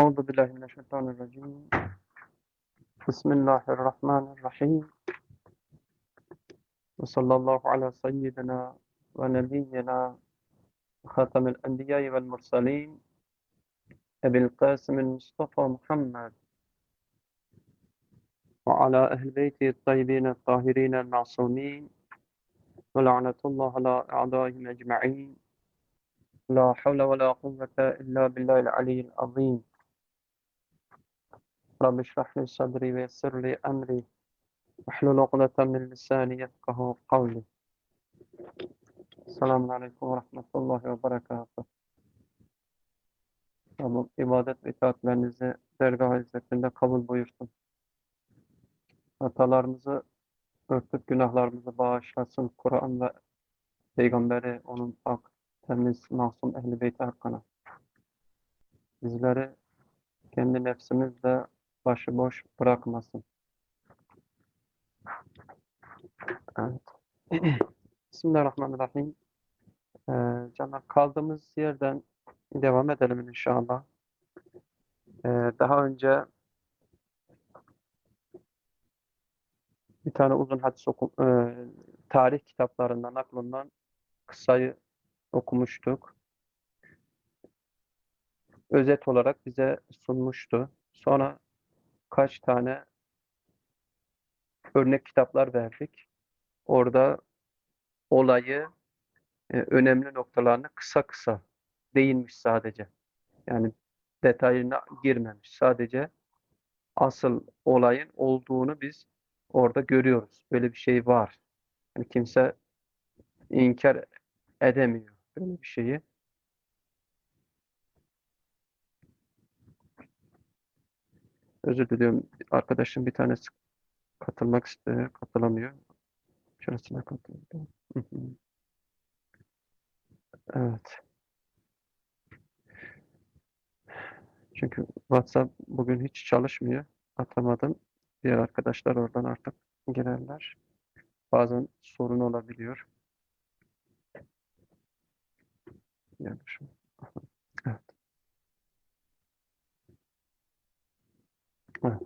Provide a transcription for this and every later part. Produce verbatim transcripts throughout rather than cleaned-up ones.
Euzu billahi mineşşeytanirracim. Bismillahirrahmanirrahim. Ve sallallahu ala seyyidina ve nebiyyina hatemel enbiya'i vel mursalin Ebil Kasım'il Mustafa Muhammed ve ala ehl beyti tayyibin tahirin ma'sumin ve la'netullah ala a'daihim ecma'in. La havle ve la kuvvete illa billahil aliyyil azim. Rabbi şrah li sadri ve yessir li emri. Vahlul ukdeten min lisani yefkahu kavli. Selamun Aleyküm ve Rahmetullahi ve Berekatuhu. Rabbim ibadet ve itaatlerinizi dergah izzetinde kabul buyursun. Hatalarımızı örtüp günahlarımızı bağışlasın. Kur'an ve Peygamberi onun pak, temiz, masum ehl-i beyti hakkına. Bizleri kendi nefsimizle başıboş bırakmasın. Evet. Bismillahirrahmanirrahim. Ee, canlar kaldığımız yerden devam edelim inşallah. Ee, daha önce bir tane uzun hadis oku, e, tarih kitaplarından aklından kısayı okumuştuk. Özet olarak bize sunmuştu. Sonra kaç tane örnek kitaplar verdik. Orada olayı, e, önemli noktalarını kısa kısa değinmiş sadece. Yani detayına girmemiş. Sadece asıl olayın olduğunu biz orada görüyoruz. Böyle bir şey var. Yani kimse inkar edemiyor böyle bir şeyi. Özür diliyorum. Arkadaşım bir tanesi katılmak istiyor, katılamıyor. Şurasına katılıyor. Hı hı. Evet. Çünkü WhatsApp bugün hiç çalışmıyor. Atamadım. Diğer arkadaşlar oradan artık girerler. Bazen sorun olabiliyor. Yani şu. Evet. Evet.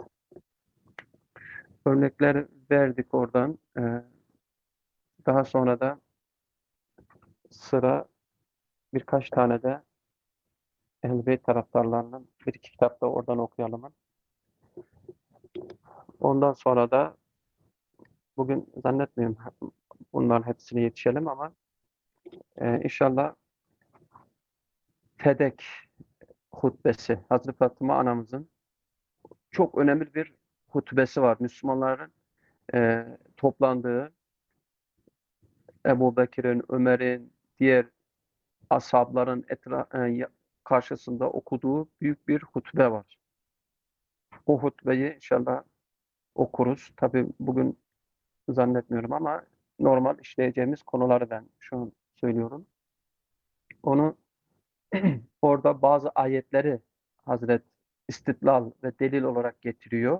Örnekler verdik oradan. Ee, daha sonra da sıra birkaç tane de Ehl-i Beyt taraftarlarının bir iki kitap da oradan okuyalım. Ondan sonra da bugün zannetmiyorum bunların hepsine yetişelim ama e, inşallah Fedek hutbesi, Hazreti Fatıma anamızın çok önemli bir hutbesi var. Müslümanların e, toplandığı, Ebu Bekir'in, Ömer'in, diğer ashabların etra- e, karşısında okuduğu büyük bir hutbe var. O hutbeyi inşallah okuruz. Tabii bugün zannetmiyorum ama normal işleyeceğimiz konuları ben şu an söylüyorum. Onu orada bazı ayetleri Hazret istidlal ve delil olarak getiriyor.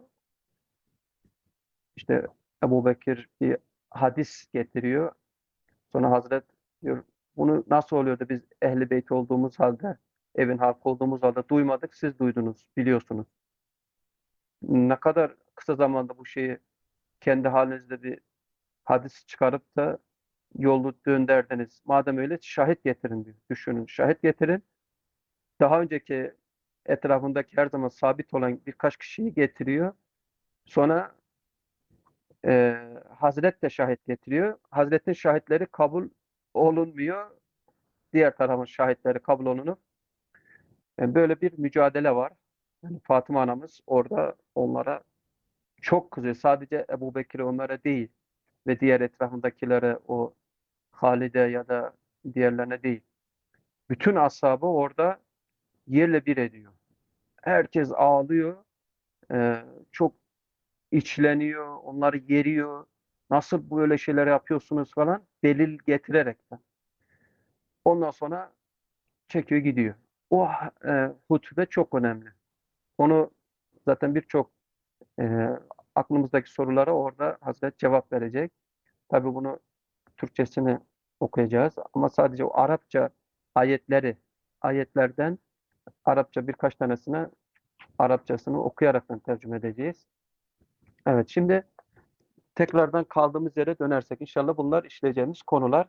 İşte Ebu Bekir bir hadis getiriyor. Sonra Hazret diyor, bunu nasıl oluyor da biz Ehl-i Beyt olduğumuz halde, evin halkı olduğumuz halde duymadık, siz duydunuz, biliyorsunuz. Ne kadar kısa zamanda bu şeyi kendi halinizde bir hadis çıkarıp da yolu dönderdiniz. Madem öyle şahit getirin diyor. Düşünün, şahit getirin. Daha önceki etrafındaki her zaman sabit olan birkaç kişiyi getiriyor. Sonra e, Hazret de şahit getiriyor. Hazretin şahitleri kabul olunmuyor. Diğer tarafın şahitleri kabul olunup yani böyle bir mücadele var. Yani Fatıma anamız orada onlara çok kızıyor. Sadece Ebu Bekir'e, Ömer'e değil ve diğer etrafındakilere, o Halide ya da diğerlerine değil. Bütün ashabı orada yerle bir ediyor. Herkes ağlıyor. Ee, çok içleniyor. Onları yeriyor. Nasıl böyle şeyler yapıyorsunuz falan delil getirerekten. Ondan sonra çekiyor gidiyor. O e, hutbe çok önemli. Onu zaten birçok e, aklımızdaki sorulara orada Hazret cevap verecek. Tabii bunu Türkçesini okuyacağız ama sadece o Arapça ayetleri, ayetlerden Arapça birkaç tanesine Arapçasını okuyaraktan tercüme edeceğiz. Evet, şimdi tekrardan kaldığımız yere dönersek inşallah bunlar işleyeceğimiz konular.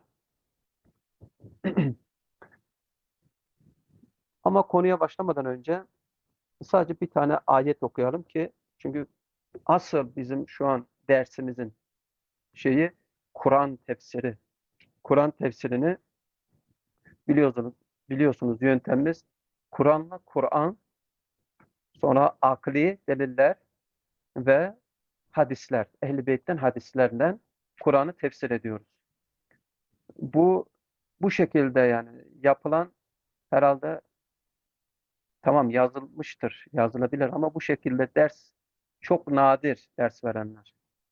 Ama konuya başlamadan önce sadece bir tane ayet okuyalım ki çünkü asıl bizim şu an dersimizin şeyi Kur'an tefsiri. Kur'an tefsirini biliyorsunuz, biliyorsunuz yöntemimiz Kur'an'la Kur'an, sonra akli deliller ve hadisler. Ehl-i Beyt'ten hadislerden Kur'an'ı tefsir ediyoruz. Bu bu şekilde yani yapılan herhalde tamam yazılmıştır, yazılabilir ama bu şekilde ders çok nadir ders verenler.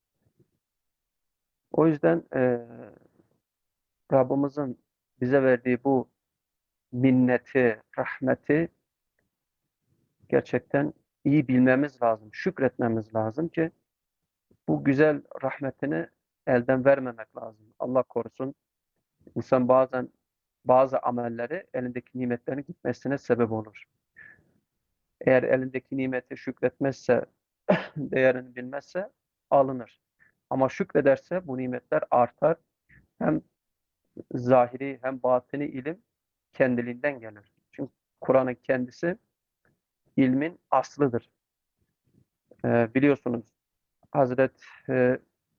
O yüzden eee Rabbimizin bize verdiği bu minneti, rahmeti gerçekten iyi bilmemiz lazım, şükretmemiz lazım ki bu güzel rahmetini elden vermemek lazım. Allah korusun. İnsan bazen bazı amelleri elindeki nimetlerin gitmesine sebep olur. Eğer elindeki nimeti şükretmezse, değerini bilmezse alınır. Ama şükrederse bu nimetler artar. Hem zahiri hem batini ilim kendiliğinden gelir. Çünkü Kur'an'ın kendisi ilmin aslıdır. Ee, biliyorsunuz Hazreti e,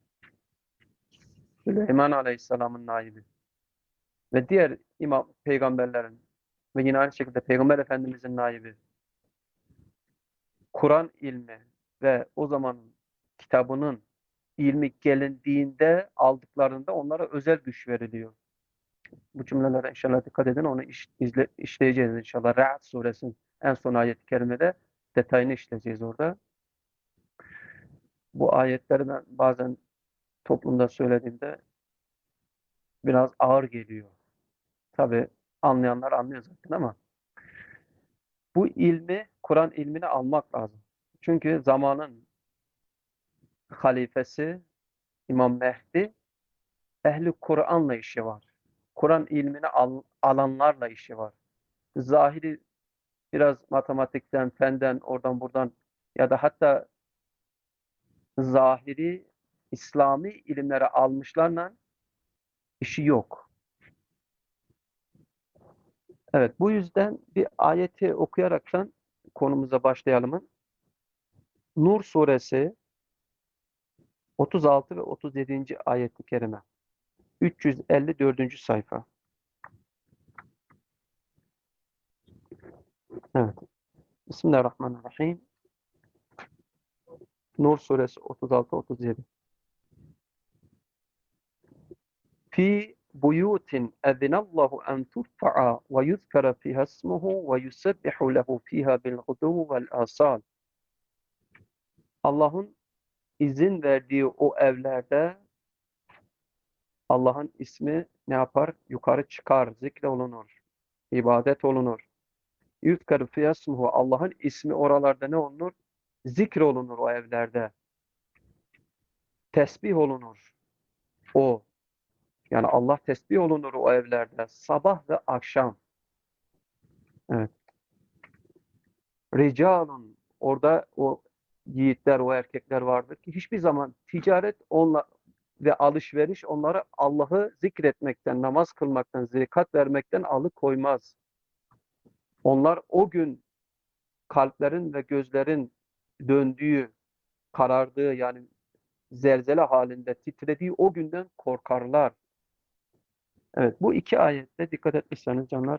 Süleyman Aleyhisselam'ın naibi ve diğer imam peygamberlerin ve yine aynı şekilde Peygamber Efendimizin naibi Kur'an ilmi ve o zamanın kitabının ilmi gelindiğinde aldıklarında onlara özel güç veriliyor. Bu cümlelere inşallah dikkat edin. Onu iş, izle, işleyeceğiz inşallah. Ra'd suresinin en son ayet-i kerimede detayını işleyeceğiz orada. Bu ayetleri ben bazen toplumda söylediğimde biraz ağır geliyor. Tabii anlayanlar anlıyor zaten ama bu ilmi, Kur'an ilmini almak lazım. Çünkü zamanın halifesi İmam Mehdi ehli Kur'an'la işi var. Kur'an ilmini al, alanlarla işi var. Zahiri biraz matematikten, fenden, oradan buradan ya da hatta zahiri İslami ilimleri almışlarla işi yok. Evet, bu yüzden bir ayeti okuyaraktan konumuza başlayalım. Nur suresi otuz altı ve otuz yedinci ayet-i kerime. üç yüz elli dördüncü sayfa. Evet. Bismillahirrahmanirrahim. Nur suresi otuz altı otuz yedi. Fi buyutin ezinallahu en turfa'a ve yuzkara fiha ismuhu ve yusebbihu lehu fiha bil gudu vel asal. Allah'ın izin verdiği o evlerde Allah'ın ismi ne yapar? Yukarı çıkar, zikre olunur, ibadet olunur. Yuzkaru fiha ismuhu. Allah'ın ismi oralarda ne olunur? Zikre olunur o evlerde. Tesbih olunur. O. Yani Allah tesbih olunur o evlerde. Sabah ve akşam. Evet. Ricalun. Orada o yiğitler, o erkekler vardır ki hiçbir zaman ticaret onla ve alışveriş onları Allah'ı zikretmekten, namaz kılmaktan, zekat vermekten alıkoymaz. Onlar o gün kalplerin ve gözlerin döndüğü, karardığı yani zelzele halinde titrediği o günden korkarlar. Evet, bu iki ayette dikkat etmişseniz canlar,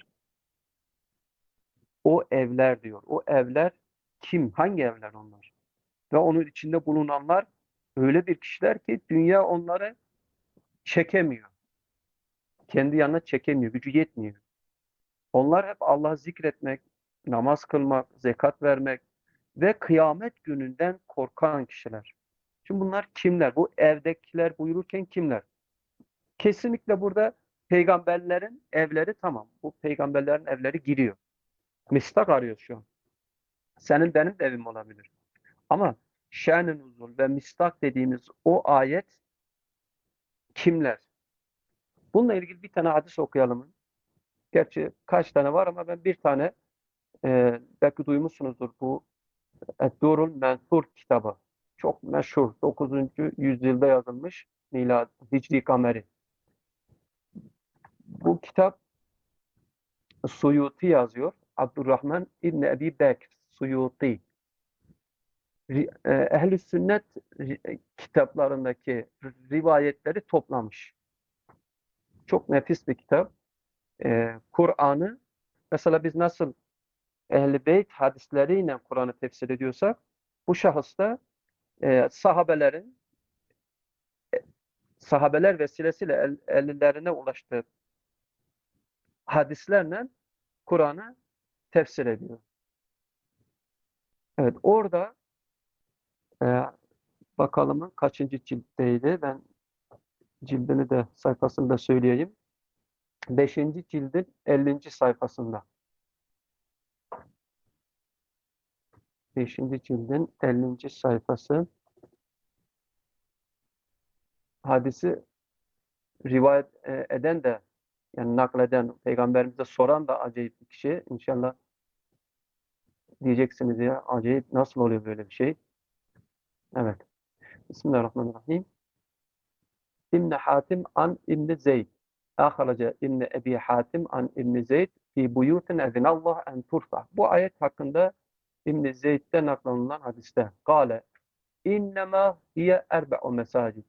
o evler diyor. O evler kim? Hangi evler onlar? Ve onun içinde bulunanlar öyle bir kişiler ki dünya onları çekemiyor. Kendi yanına çekemiyor. Gücü yetmiyor. Onlar hep Allah'ı zikretmek, namaz kılmak, zekat vermek ve kıyamet gününden korkan kişiler. Şimdi bunlar kimler? Bu evdekiler buyururken kimler? Kesinlikle burada peygamberlerin evleri tamam. Bu peygamberlerin evleri giriyor. Mistak arıyor şu an. Senin benim de evim olabilir. Ama şen-i nuzul ve mistak dediğimiz o ayet kimler? Bununla ilgili bir tane hadis okuyalım. Gerçi kaç tane var ama ben bir tane e, belki duymuşsunuzdur bu. Et-Durul Mensur kitabı. Çok meşhur. dokuzuncu yüzyılda yazılmış. Milad, Hicri Kameri. Bu kitap Suyuti yazıyor. Abdurrahman İbni Ebi Bekr Suyuti. Ri- e, Ehl-i Sünnet ri- kitaplarındaki rivayetleri toplamış. Çok nefis bir kitap. E, Kur'an'ı mesela biz nasıl Ehl-i Beyt hadisleriyle Kur'an'ı tefsir ediyorsak bu şahıs da e, sahabelerin sahabeler vesilesiyle el, ellerine ulaştığı hadislerle Kur'an'ı tefsir ediyor. Evet, orada e, bakalım kaçıncı ciltteydi. Ben cildini de sayfasını da söyleyeyim. Beşinci cildin ellinci sayfasında. Beşinci cildin ellinci sayfası. Hadisi rivayet e, eden de yani nakleden, peygamberimize soran da acayip bir kişi. İnşallah diyeceksiniz ya acayip nasıl oluyor böyle bir şey? Evet. Bismillahirrahmanirrahim. İbn Hatim an İbn Zeyd. Ahraca İbn Ebi Hatim an İbn Zeyd fi buyutin ezinallah en turfa. Bu ayet hakkında İbn Zeyd'den naklanılan hadiste. Kale innema hiye erbe'u mesacid.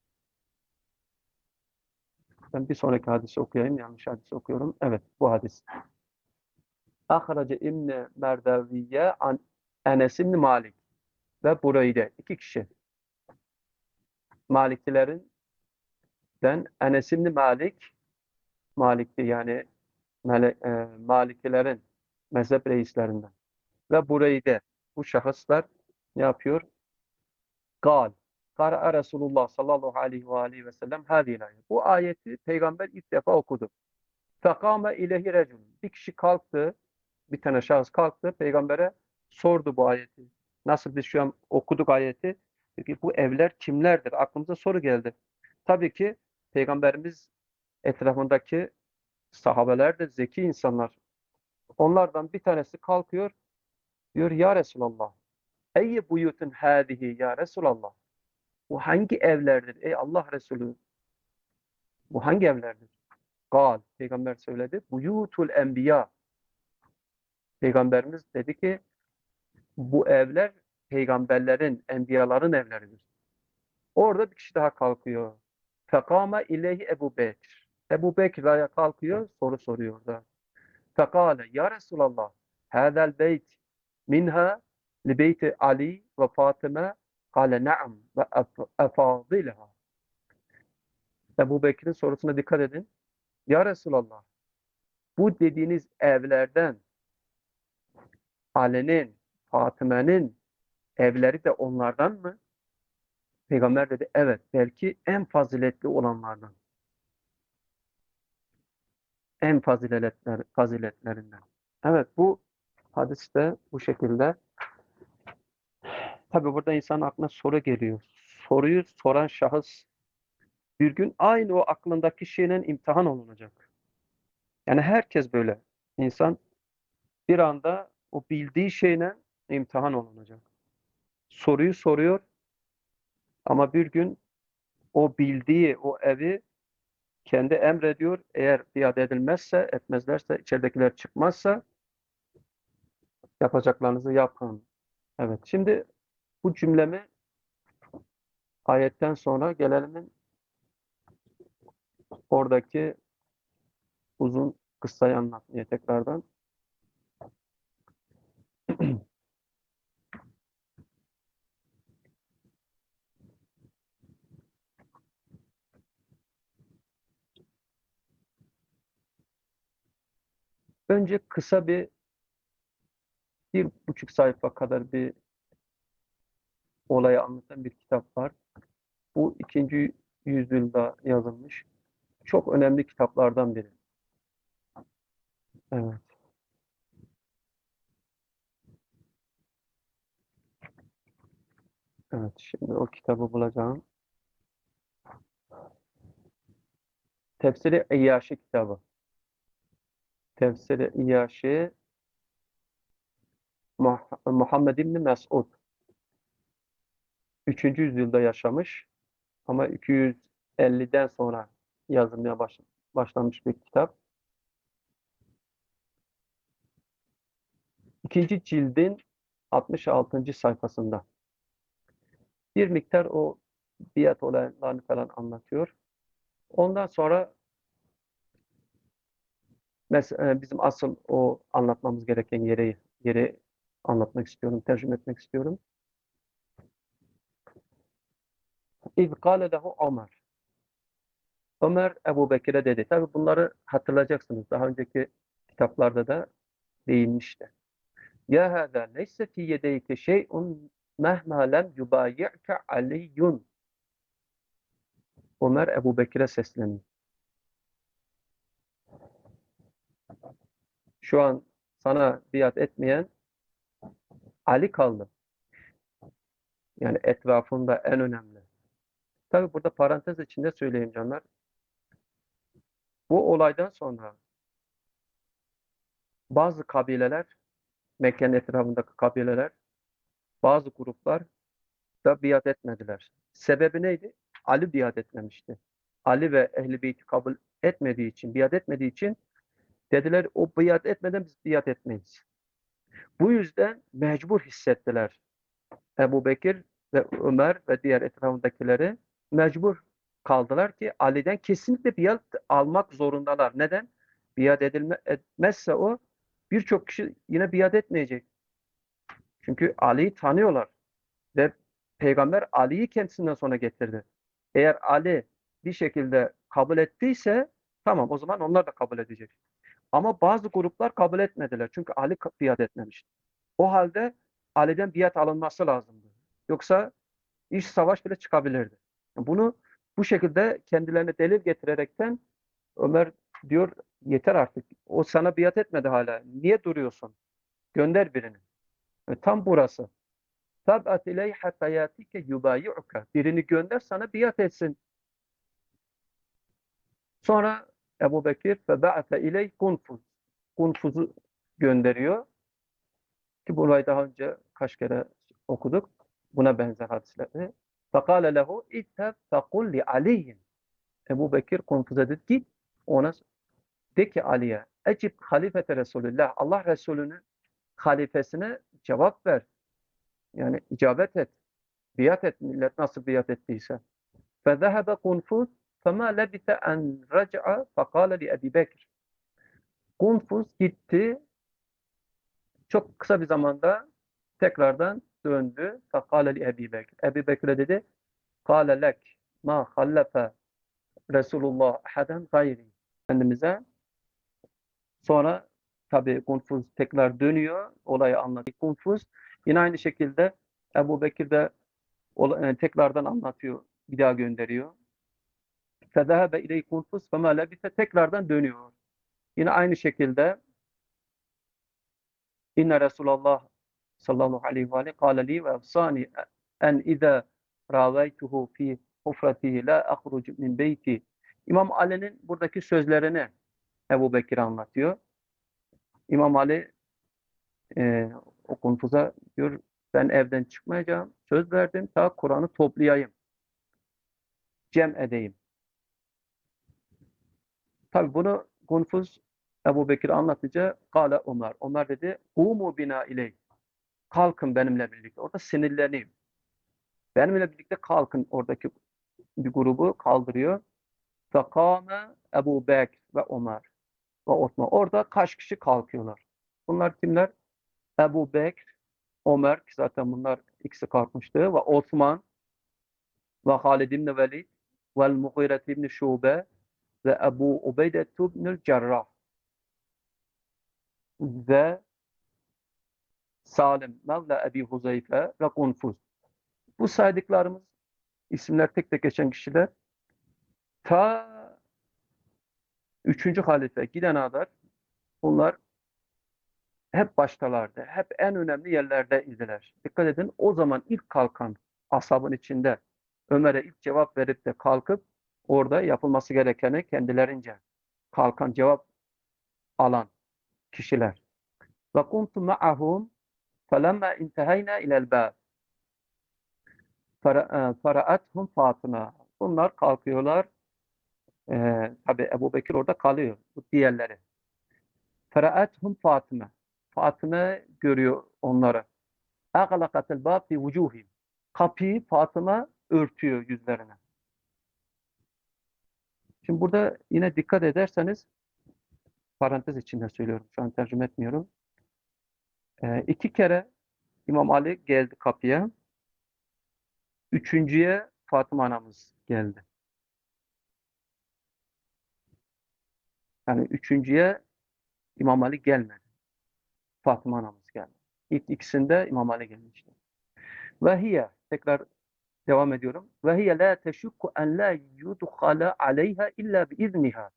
Ben bir sonraki hadisi okuyayım. Yanlış hadisi okuyorum. Evet, bu hadis. Ahraca İbn Merdaviye an Enes İbn Malik ve Bureyde. İki kişi. Malikilerin den Enes İbn Malik Malikli yani Mele, e, Malikilerin mezhep reislerinden. Ve Bureyde bu şahıslar ne yapıyor? Gal. Kara'a Resulullah sallallahu aleyhi ve aleyhi ve sellem hâzîl ayet. Bu ayeti peygamber ilk defa okudu. Fekâme ileyhi recul. Bir kişi kalktı, bir tane şahıs kalktı, peygambere sordu bu ayeti. Nasıl biz şu an okuduk ayeti? Peki bu evler kimlerdir? Aklımıza soru geldi. Tabii ki peygamberimiz etrafındaki sahabeler de zeki insanlar. Onlardan bir tanesi kalkıyor, diyor ya Resulallah. Eyye buyutun hâzihi ya Resulallah. Bu hangi evlerdir ey Allah Resulü? Bu hangi evlerdir? Gal. Peygamber söyledi. Buyutul enbiya. Peygamberimiz dedi ki bu evler peygamberlerin, enbiyaların evleridir. Orada bir kişi daha kalkıyor. Fekame ileyhi Ebu Bekir. Ebu Bekir ayağa kalkıyor, soru soruyor orada. Fekale ya Resulallah hâzel beyt minha li beyti Ali ve Fatıma kale na'am ve efadilha. Ebu Bekir'in sorusuna dikkat edin. Ya Resulallah bu dediğiniz evlerden Ali'nin, Fatıma'nın evleri de onlardan mı? Peygamber dedi evet belki en faziletli olanlardan. En faziletler, faziletlerinden. Evet bu hadiste bu şekilde. Tabi burada insanın aklına soru geliyor. Soruyu soran şahıs bir gün aynı o aklındaki şeyle imtihan olunacak. Yani herkes böyle. İnsan bir anda o bildiği şeyle imtihan olunacak. Soruyu soruyor ama bir gün o bildiği o evi kendi emrediyor. Eğer iade edilmezse, etmezlerse, içeridekiler çıkmazsa yapacaklarınızı yapın. Evet. Şimdi bu cümlemi ayetten sonra gelelim oradaki uzun kıssayı anlatmaya tekrardan. Önce kısa bir bir buçuk sayfa kadar bir olayı anlatan bir kitap var. Bu ikinci yüzyılda yazılmış. Çok önemli kitaplardan biri. Evet, evet. Şimdi o kitabı bulacağım. Tefsiri İyyaşi kitabı. Tefsiri İyyaşi Muhammed İbni Mes'ud üçüncü yüzyılda yaşamış ama iki yüz elliden sonra yazılmaya baş, başlanmış bir kitap. İkinci cildin altmış altıncı sayfasında bir miktar o biat olaylarını falan anlatıyor. Ondan sonra mesela bizim asıl o anlatmamız gereken yeri yeri anlatmak istiyorum, tercüme etmek istiyorum. İz kâle lehu Ömer. Ömer Ebu Bekir'e dedi. Tabi bunları hatırlayacaksınız. Daha önceki kitaplarda da değinmişti. Ya hâzâ leyse fî yedeyke şey'un mehmâ lem yubâyi'ke aliyyun. Ömer Ebu Bekir'e sesleniyor. Şu an sana biat etmeyen Ali kaldı. Yani etrafında en önemli. Tabi burada parantez içinde söyleyeyim canlar. Bu olaydan sonra bazı kabileler, Mekke'nin etrafındaki kabileler, bazı gruplar da biat etmediler. Sebebi neydi? Ali biat etmemişti. Ali ve Ehl-i Beyt'i kabul etmediği için, biat etmediği için dediler o biat etmeden biz biat etmeyiz. Bu yüzden mecbur hissettiler. Ebu Bekir ve Ömer ve diğer etrafındakileri mecbur kaldılar ki Ali'den kesinlikle biat almak zorundalar. Neden? Biat edilme, etmezse o birçok kişi yine biat etmeyecek. Çünkü Ali'yi tanıyorlar ve Peygamber Ali'yi kendisinden sonra getirdi. Eğer Ali bir şekilde kabul ettiyse tamam o zaman onlar da kabul edecek. Ama bazı gruplar kabul etmediler. Çünkü Ali biat etmemişti. O halde Ali'den biat alınması lazımdı. Yoksa iş savaş bile çıkabilirdi. Bunu bu şekilde kendilerine delil getirerekten Ömer diyor yeter artık. O sana biat etmedi hala. Niye duruyorsun? Gönder birini. E, tam burası. Tab'at ileyh hatta yatike yubayi'uka. Birini gönder sana biat etsin. Sonra Ebu Bekir feba'ate ileyh Kunfuz. Kunfuz'u gönderiyor. Ki burayı daha önce kaç kere okuduk. Buna benzer hadisleri. Fekale lehu itteb fekul li aliyyin. Ebu Bekir Kunfuz'a dedi git ona de ki Ali'ye ecib halifete Resulullah. Allah Resulü'nün halifesine cevap ver. Yani icabet et. Biat et. Millet nasıl biat ettiyse. فذهب قنفذ فما لبث أن رجع فقال لأبي Bekir. Kunfuz gitti. Çok kısa bir zamanda tekrardan döndü. فقال لأبي Bekir. Ebu Bekir'e dedi قال لك ما خلف Resulullah ahaden gayri. Efendimiz'e sonra tabi Kunfuz tekrar dönüyor. Olayı anlatıyor. Kunfuz yine aynı şekilde Ebu Bekir de tekrardan anlatıyor. Bir daha gönderiyor. فَذَهَبَ اِلَيْهِ كُنْفُسْ فَمَا لَبِثَ tekrardan dönüyor. Yine aynı şekilde İnne Resulullah sallallahu aleyhi ve aleyhi kâle li ve efsani en izâ râveytuhu fî hufratihi la ahrucu min beyti. İmam Ali'nin buradaki sözlerini Ebu Bekir anlatıyor. İmam Ali e, o Kunfuz'a diyor ben evden çıkmayacağım. Söz verdim ta Kur'an'ı toplayayım. Cem edeyim. Tabi bunu Kunfuz Ebu Bekir anlatınca Kale Ömer. Ömer dedi Kumu bina ileyh. Kalkın benimle birlikte. Orada sinirleneyim. Benimle birlikte kalkın. Oradaki bir grubu kaldırıyor. Fekame Ebu Bekir ve Ömer ve Osman. Orada kaç kişi kalkıyorlar? Bunlar kimler? Ebu Bekir, Ömer ki zaten bunlar ikisi kalkmıştı ve Osman ve Halid ibn Velid ve Mughire ibn Şube ve Ebu Ubeyde ibn Cerrah ve Salim Mevla Ebi Huzeyfe ve Kunfuz. Bu saydıklarımız isimler tek tek geçen kişiler ta üçüncü halife gidene kadar bunlar hep baştalardı. Hep en önemli yerlerde idiler. Dikkat edin o zaman ilk kalkan ashabın içinde Ömer'e ilk cevap verip de kalkıp orada yapılması gerekeni kendilerince kalkan cevap alan kişiler. Ve kuntu ma'ahum فَلَمَّا اِنْتَهَيْنَا اِلَى الْبَابِ فَرَأَتْهُمْ فَاطِمَةٌ. Bunlar kalkıyorlar. Ee, tabi Ebu Bekir orada kalıyor. Bu diğerleri. فَرَأَتْهُمْ Fatıma. Fatıma görüyor onları. اَغْلَقَتِ الْبَابِ فِي وُجُوهِمْ. Kapıyı Fatıma örtüyor yüzlerine. Şimdi burada yine dikkat ederseniz, parantez içinde söylüyorum, şu an tercüme etmiyorum. Ee, iki kere İmam Ali geldi kapıya. Üçüncüye Fatıma anamız geldi. Yani üçüncüye İmam Ali gelmedi. Fatıma anamız geldi. İlk ikisinde İmam Ali gelmişti. Ve hiye, tekrar devam ediyorum. Ve hiye la teşukku en la yudkhala aleyha illa biizniha.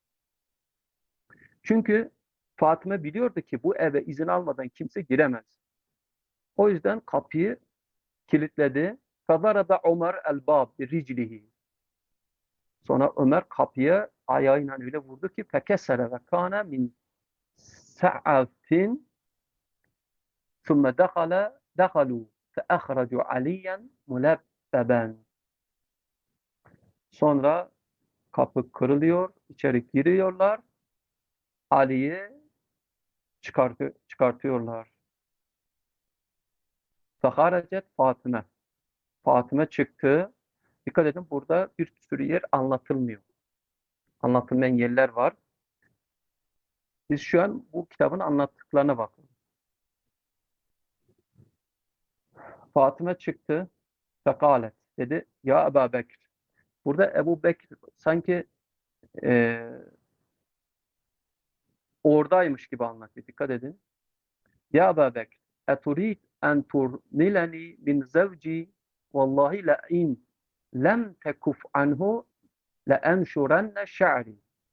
Çünkü Fatıma biliyordu ki bu eve izin almadan kimse giremez. O yüzden kapıyı kilitledi. فَضَرَبَ عُمَرْ الْبَابِ بِرِجْلِهِ. Sonra Ömer kapıya ayağıyla öyle vurdu ki فَكَسَرَ وَكَانَ مِنْ سَعَةٍ ثُمَّ دَخَلَ دَخَلُوا فَأَخْرَجُوا عَلِيًّا مُلَبَّبًا. Sonra kapı kırılıyor, içeri giriyorlar, Ali'yi çıkartı, çıkartıyorlar. فَخَرَجَتْ Fatıma. Fatıma çıktı. Dikkat edin, burada bir sürü yer anlatılmıyor. Anlatılmayan yerler var. Biz şu an bu kitabın anlattıklarına bakıyoruz. Fatıma çıktı. Fekalet dedi. Ya Ebu Bekir. Burada Ebu Bekir sanki e, oradaymış gibi anlatıyor. Dikkat edin. Ya Ebu Bekir. Eturid en turnileni min zevci vallahi la in lem tekuf anhu la enşurenne şa'ri.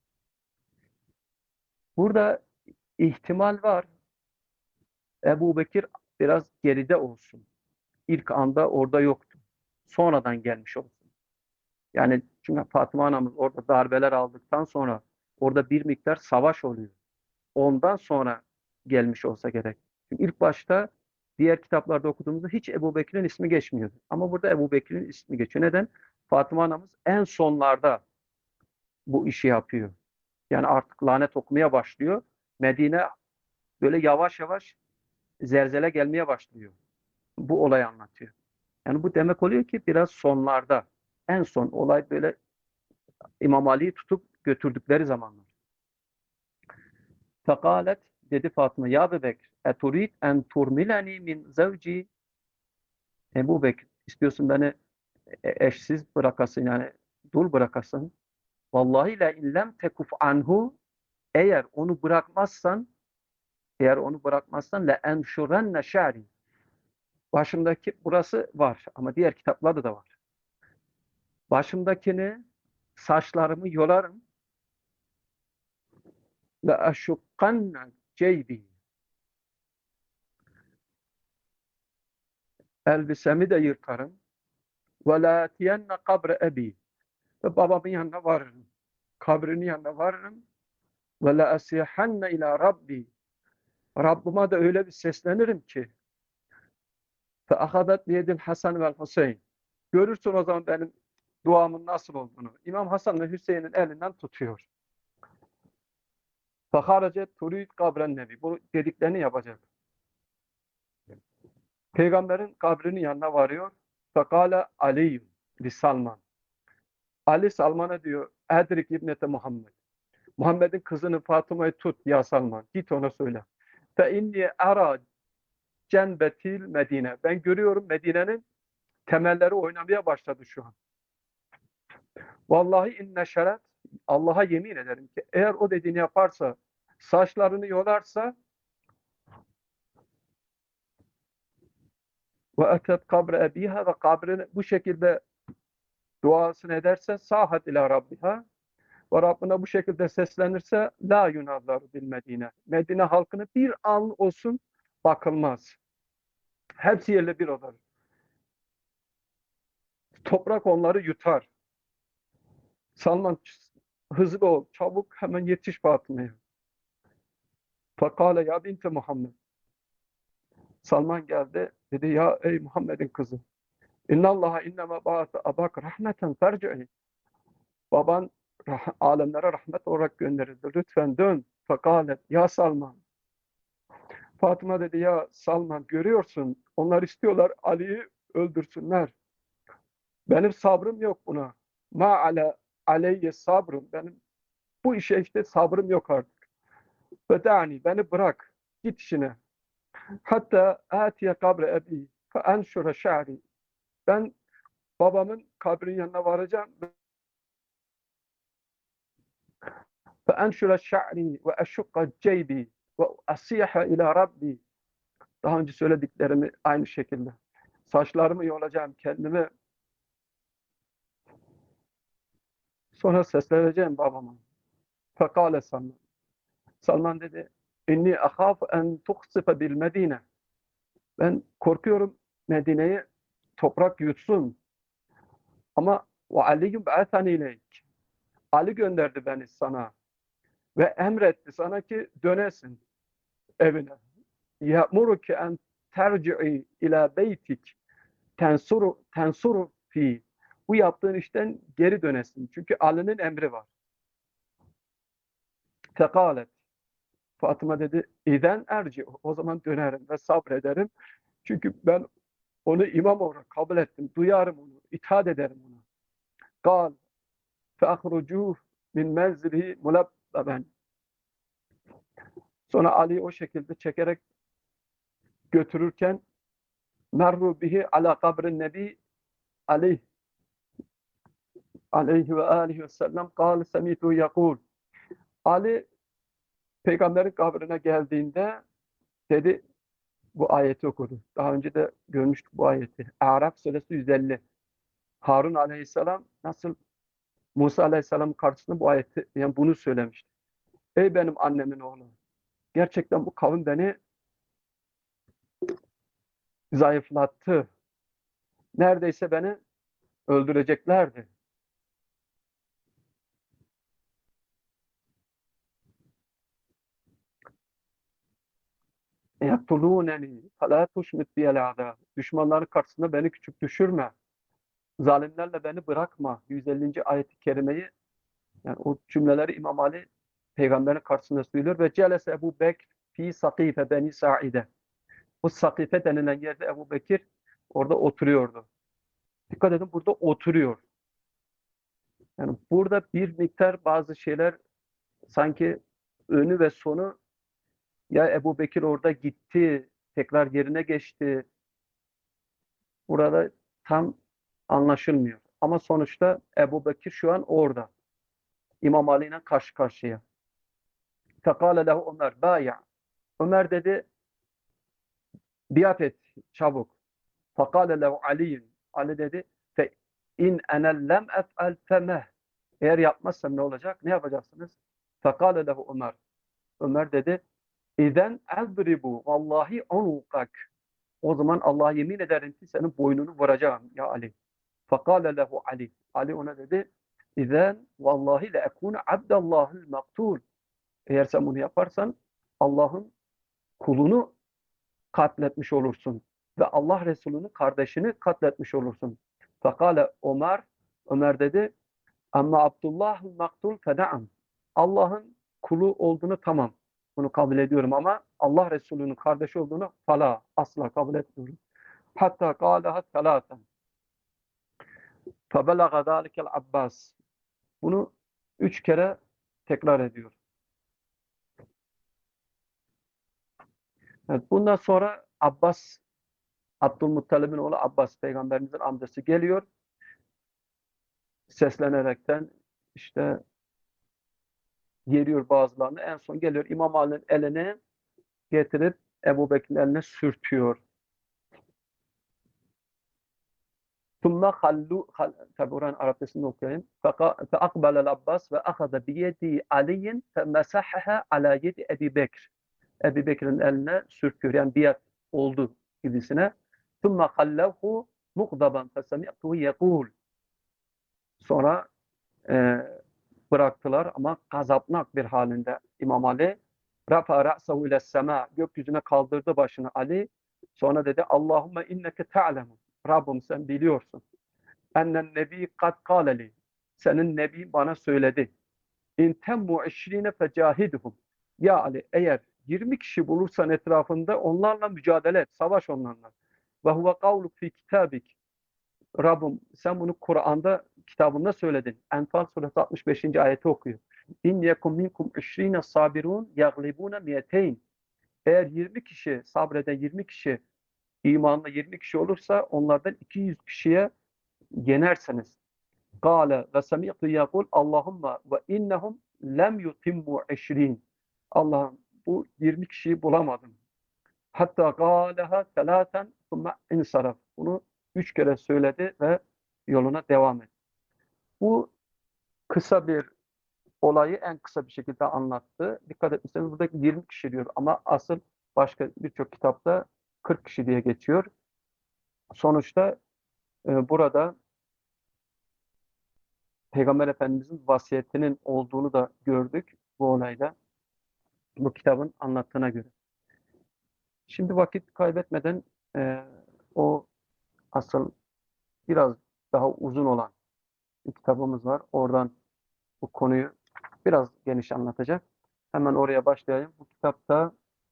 Burada ihtimal var. Ebu Bekir biraz geride olsun. İlk anda orada yoktu. Sonradan gelmiş olsun. Yani çünkü Fatıma anamız orada darbeler aldıktan sonra orada bir miktar savaş oluyor. Ondan sonra gelmiş olsa gerek. Çünkü ilk başta diğer kitaplarda okuduğumuzda hiç Ebu Bekir'in ismi geçmiyordu. Ama burada Ebu Bekir'in ismi geçiyor. Neden? Fatıma anamız en sonlarda bu işi yapıyor. Yani artık lanet okumaya başlıyor. Medine böyle yavaş yavaş zelzele gelmeye başlıyor. Bu olayı anlatıyor. Yani bu demek oluyor ki biraz sonlarda, en son olay böyle İmam Ali'yi tutup götürdükleri zamanlar. Fekalet dedi Fatıma, ya Ebu Bekir, eturid en turmileni min zevci. Ebu Bekir, istiyorsun beni eşsiz bırakasın, yani dul bırakasın. Vallahi la illem tekuf anhu, eğer onu bırakmazsan, eğer onu bırakmazsan la enşurenne şa'ri. Başımdaki burası var ama diğer kitaplarda da var. Başımdakini, saçlarımı yolarım. La aşukkanne ceybi. Elbisemi de yırtarım. Ve la atiyenne kabre ebi. Ve babamın yanına varırım. Kabrinin yanına varırım. Ve la asihanne ila rabbi. Rabbime de öyle bir seslenirim ki. Fe ahadet biyedil Hasan vel Hüseyin. Görürsün o zaman benim duamın nasıl olduğunu. İmam Hasan ve Hüseyin'in elinden tutuyor. Fe haracet turid kabren nebi. Bu dediklerini yapacak. Peygamberin kabrinin yanına varıyor. Fekale Aliyyum li Salman. Ali Salman'a diyor, Edrik İbnete Muhammed. Muhammed'in kızını Fatıma'yı tut ya Salman. Git ona söyle. Fe inni ara cenbetil Medine. Ben görüyorum Medine'nin temelleri oynamaya başladı şu an. Vallahi inne şeret, Allah'a yemin ederim ki eğer o dediğini yaparsa, saçlarını yolarsa ve etet kabre ebiha ve kabrini bu şekilde duasını ederse sahat ila rabbiha ve Rabbine bu şekilde seslenirse la yunallahu bil Medine. Medine halkını bir an olsun bakılmaz. Hepsi yerle bir olur. Toprak onları yutar. Salman hızlı ol, çabuk hemen yetiş Fatıma'ya. Fakale ya binti Muhammed. Salman geldi. Dedi ya ey Muhammed'in kızı. İnnallaha innema ba'ate abak rahmeten ferci'i. Baban rah alemlere rahmet olarak gönderildi. Lütfen dön. Fekalet ya Salman. Fatıma dedi ya Salman görüyorsun. Onlar istiyorlar Ali'yi öldürsünler. Benim sabrım yok buna. Ma ale aleyye sabrım. Benim bu işe işte sabrım yok artık. Ve dani beni bırak. Git işine. Hatta atiye kabre ebi fe enşure şa'ri. Ben babamın kabrinin yanına varacağım. Fe enşure şa'ri ve eşukka ceybi ve asihe ila rabbi. Daha önce söylediklerimi aynı şekilde. Saçlarımı yolacağım kendime. Sonra sesleneceğim babama. Fekale Salman. Salman dedi, İnni ahaf en tuhsife bil Medine. Ben korkuyorum Medine'yi toprak yutsun. Ama ve aliyyum be'athani ileyk. Ali gönderdi beni sana ve emretti sana ki dönesin evine. Ya'muruke en terci'i ila beytik tensuru tensuru fi. Bu yaptığın işten geri dönesin. Çünkü Ali'nin emri var. Fekalet. Fatıma dedi, İden erci. O zaman dönerim ve sabrederim. Çünkü ben onu imam olarak kabul ettim. Duyarım onu, itaat ederim ona. Kal feahrucuh min menzilihi mulabben. Sonra Ali o şekilde çekerek götürürken merru bihi ala kabrin nebi aleyh aleyhi ve aleyhi ve sellem kal semitu yakul. Ali peygamberin kabrine geldiğinde dedi bu ayeti okudu. Daha önce de görmüştük bu ayeti. Araf suresi yüz elli. Harun aleyhisselam nasıl Musa aleyhisselam karşısında bu ayeti yani bunu söylemişti. Ey benim annemin oğlu. Gerçekten bu kavim beni zayıflattı. Neredeyse beni öldüreceklerdi. Yaktulûneni felâ tuşmit biyel a'dâ. Düşmanların karşısında beni küçük düşürme. Zalimlerle beni bırakma. yüz ellinci ayet-i kerimeyi yani o cümleleri İmam Ali peygamberin karşısında söylüyor ve celese Ebu Bekir fi sakife beni Sa'ide. O sakife denilen yerde Ebu Bekir orada oturuyordu. Dikkat edin burada oturuyor. Yani burada bir miktar bazı şeyler sanki önü ve sonu ya Ebu Bekir orada gitti, tekrar yerine geçti. Burada tam anlaşılmıyor. Ama sonuçta Ebu Bekir şu an orada. İmam Ali ile karşı karşıya. Fekale lehu Ömer, baya. Ömer dedi, biat et çabuk. Fekale lehu Ali'in. Ali dedi, fe in ene lem ef'el femeh. Eğer yapmazsam ne olacak? Ne yapacaksınız? Fekale lehu Ömer. Ömer dedi, İzen ezdribu vallahi onukak. O zaman Allah'a yemin ederim ki senin boynunu vuracağım ya Ali. Fakale lehu Ali. Ali ona dedi, İzen vallahi le ekune abdallahil maktul. Eğer sen bunu yaparsan Allah'ın kulunu katletmiş olursun. Ve Allah Resulü'nün kardeşini katletmiş olursun. Fakale Ömer, Ömer dedi, ama Abdullah'ın maktul fede'am. Allah'ın kulu olduğunu tamam. Bunu kabul ediyorum ama Allah Resulü'nün kardeşi olduğunu fala asla kabul etmiyorum. Hatta kâleha selâten. Febelâga zâlikel Abbas. Bunu üç kere tekrar ediyor. Evet, bundan sonra Abbas, Abdülmuttalib'in oğlu Abbas, peygamberimizin amcası geliyor. Seslenerekten işte yeriyor bazılarını. En son geliyor İmam Ali'nin eline getirip Ebu Bekir'in eline sürtüyor. ثُمَّ خَلُّ Tabi oranın Arapçasını okuyayım. فَاَقْبَلَ الْعَبَّاسِ وَاَخَذَ بِيَدِي عَلِيٍّ فَمَسَحَهَا عَلَى يَدِ Ebi Bekir. Ebu Bekir'in eline sürtüyor. Yani biat oldu gibisine. ثُمَّ خَلَّوْهُ مُغْضَبًا فَسَمِعْتُهُ يَقُولُ Sonra e, bıraktılar ama gazapnak bir halinde İmam Ali. رَفَى رَأْسَهُ اِلَى السَّمَاءِ Gökyüzüne kaldırdı başını Ali. Sonra dedi Allahümme inneke te'lemu. Rabbim sen biliyorsun. Ennen nebi kad kâleli. Senin nebi bana söyledi. İn temmu eşrine fecahidhum. Ya Ali eğer yirmi kişi bulursan etrafında onlarla mücadele et. Savaş onlarla. Ve huve kavluk fi kitabik. Rabbim sen bunu Kur'an'da kitabında söyledin. Enfal suresi altmış beşinci ayeti okuyor. İn yekum minkum eşrine sabirun yaglibune miyeteyn. Eğer yirmi kişi sabreden yirmi kişi imanla yirmi kişi olursa onlardan iki yüz kişiye yenerseniz. Kâle ve semi'tu yekul Allahümme ve innehum lem yutimmu eşrin. Allah'ım bu yirmi kişiyi bulamadım. Hatta gâleha selâten thumme insaraf. Bunu üç kere söyledi ve yoluna devam etti. Bu kısa bir olayı en kısa bir şekilde anlattı. Dikkat etmişseniz buradaki yirmi kişi diyor ama asıl başka birçok kitapta kırk kişi diye geçiyor. Sonuçta e, burada Peygamber Efendimizin vasiyetinin olduğunu da gördük bu olayda. Bu kitabın anlattığına göre. Şimdi vakit kaybetmeden e, o asıl biraz daha uzun olan bir kitabımız var. Oradan bu konuyu biraz geniş anlatacak. Hemen oraya başlayayım. Bu kitapta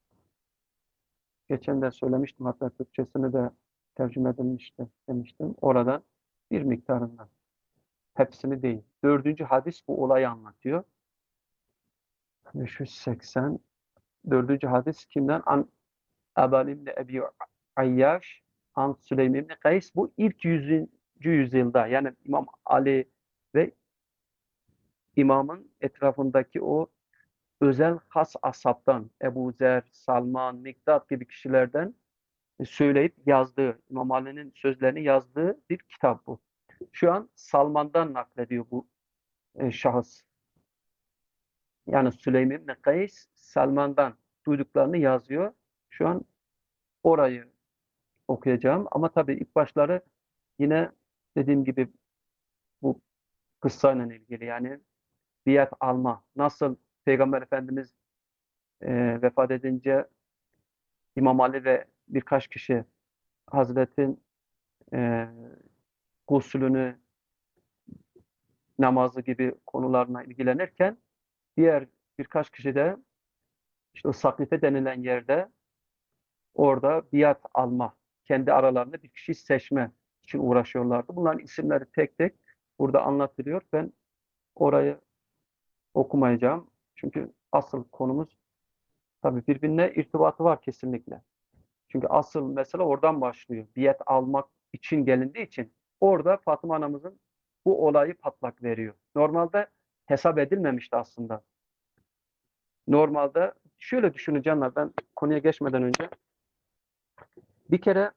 geçen de söylemiştim, hatta Türkçesini de tercüme edilmişti demiştim. Oradan bir miktarından. Hepsini değil. Dördüncü hadis bu olayı anlatıyor. beş yüz seksen dördüncü hadis kimden? An Eban İbni Ebi Ayyaş An Süleyman İbni Kays. Bu ilk yüzüncü yüzyılda yani İmam Ali ve imamın etrafındaki o özel has ashabtan Ebu Zer, Salman, Mikdad gibi kişilerden söyleyip yazdığı, İmam Ali'nin sözlerini yazdığı bir kitap bu. Şu an Salman'dan naklediyor bu e, şahıs. Yani Süleyman İbni Kays Salman'dan duyduklarını yazıyor. Şu an orayı okuyacağım. Ama tabii ilk başları yine dediğim gibi bu kıssayla ilgili yani biat alma. Nasıl Peygamber Efendimiz e, vefat edince İmam Ali ve birkaç kişi Hazretin e, gusülünü, namazı gibi konularına ilgilenirken diğer birkaç kişi de işte o Sakife denilen yerde orada biat alma, kendi aralarında bir kişi seçme için uğraşıyorlardı. Bunların isimleri tek tek burada anlatılıyor. Ben orayı okumayacağım. Çünkü asıl konumuz tabii birbirine irtibatı var kesinlikle. Çünkü asıl mesele oradan başlıyor. Biat almak için gelindiği için orada Fatıma anamızın bu olayı patlak veriyor. Normalde hesap edilmemişti aslında. Normalde şöyle düşünün canlar, ben konuya geçmeden önce bir kere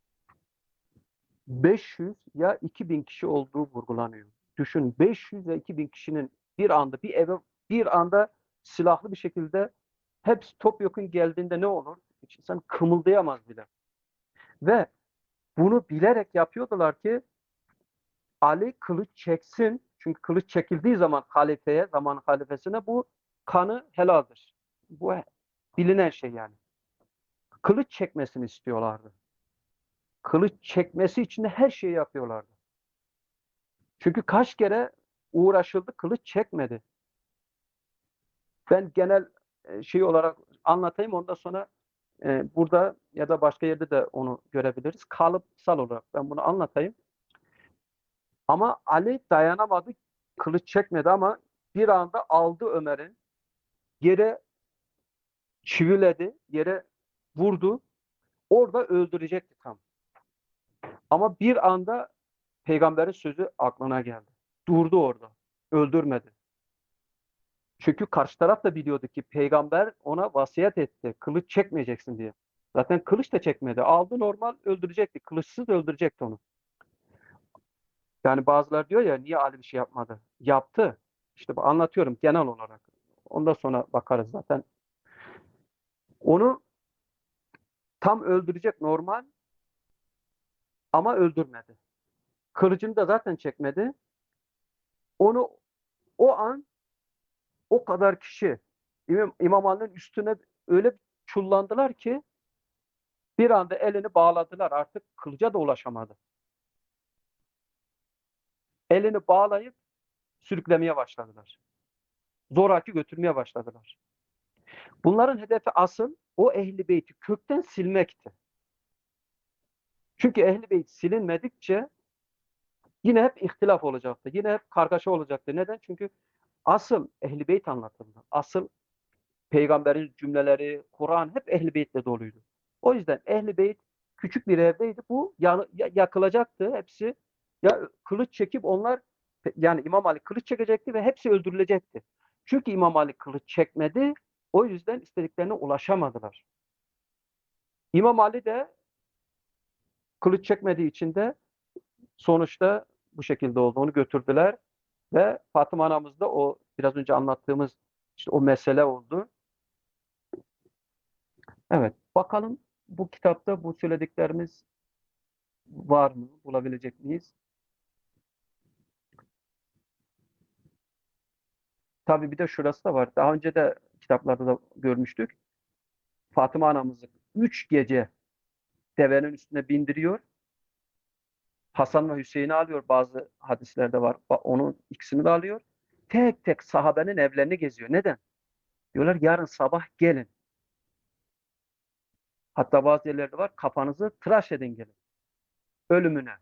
beş yüz ya iki bin kişi olduğu vurgulanıyor. Düşün, beş yüz ya iki bin kişinin bir anda bir eve bir anda silahlı bir şekilde hepsi topyekun geldiğinde ne olur? Hiç insan kımıldayamaz bile. Ve bunu bilerek yapıyordular ki Ali kılıç çeksin. Çünkü kılıç çekildiği zaman halifeye, zaman halifesine bu kanı helaldir. Bu bilinen şey yani. Kılıç çekmesini istiyorlardı. Kılıç çekmesi için de her şeyi yapıyorlardı. Çünkü kaç kere uğraşıldı, kılıç çekmedi. Ben genel e, şey olarak anlatayım, ondan sonra e, burada ya da başka yerde de onu görebiliriz. Kalıpsal olarak ben bunu anlatayım. Ama Ali dayanamadı, kılıç çekmedi ama bir anda aldı Ömer'i, yere çiviledi, yere vurdu. Orada öldürecekti tam. Ama bir anda peygamberin sözü aklına geldi. Durdu orada. Öldürmedi. Çünkü karşı taraf da biliyordu ki peygamber ona vasiyet etti. Kılıç çekmeyeceksin diye. Zaten kılıç da çekmedi. Aldı, normal öldürecekti. Kılıçsız öldürecekti onu. Yani bazılar diyor ya niye Ali bir şey yapmadı? Yaptı. İşte anlatıyorum genel olarak. Ondan sonra bakarız zaten. Onu tam öldürecek normal ama öldürmedi. Kılıcını da zaten çekmedi. Onu o an o kadar kişi İmam, İmam Ali'nin üstüne öyle çullandılar ki Bir anda elini bağladılar. Artık kılıca da ulaşamadı. Elini bağlayıp sürüklemeye başladılar. Zoraki götürmeye başladılar. Bunların hedefi asıl o Ehl-i Beyt'i kökten silmekti. Çünkü Ehl-i Beyt silinmedikçe yine hep ihtilaf olacaktı. Yine hep kargaşa olacaktı. Neden? Çünkü asıl Ehl-i Beyt anlatıldı. Asıl peygamberin cümleleri, Kur'an hep Ehl-i Beyt'le doluydu. O yüzden Ehl-i Beyt küçük bir evdeydi. Bu ya, ya, yakılacaktı hepsi. Ya kılıç çekip onlar, yani İmam Ali kılıç çekecekti ve hepsi öldürülecekti. Çünkü İmam Ali kılıç çekmedi. O yüzden istediklerine ulaşamadılar. İmam Ali de kılıç çekmediği için de sonuçta bu şekilde oldu. Onu götürdüler ve Fatıma anamız da o biraz önce anlattığımız işte o mesele oldu. Evet, bakalım bu kitapta bu söylediklerimiz var mı? Bulabilecek miyiz? Tabii bir de şurası da var. Daha önce de kitaplarda da görmüştük. Fatıma anamızı üç gece devenin üstüne bindiriyor. Hasan ve Hüseyin'i alıyor. Bazı hadislerde var. Onun ikisini de alıyor. Tek tek sahabenin evlerini geziyor. Neden? Diyorlar yarın sabah gelin. Hatta bazı yerlerde var. Kafanızı tıraş edin gelin. Ölümüne.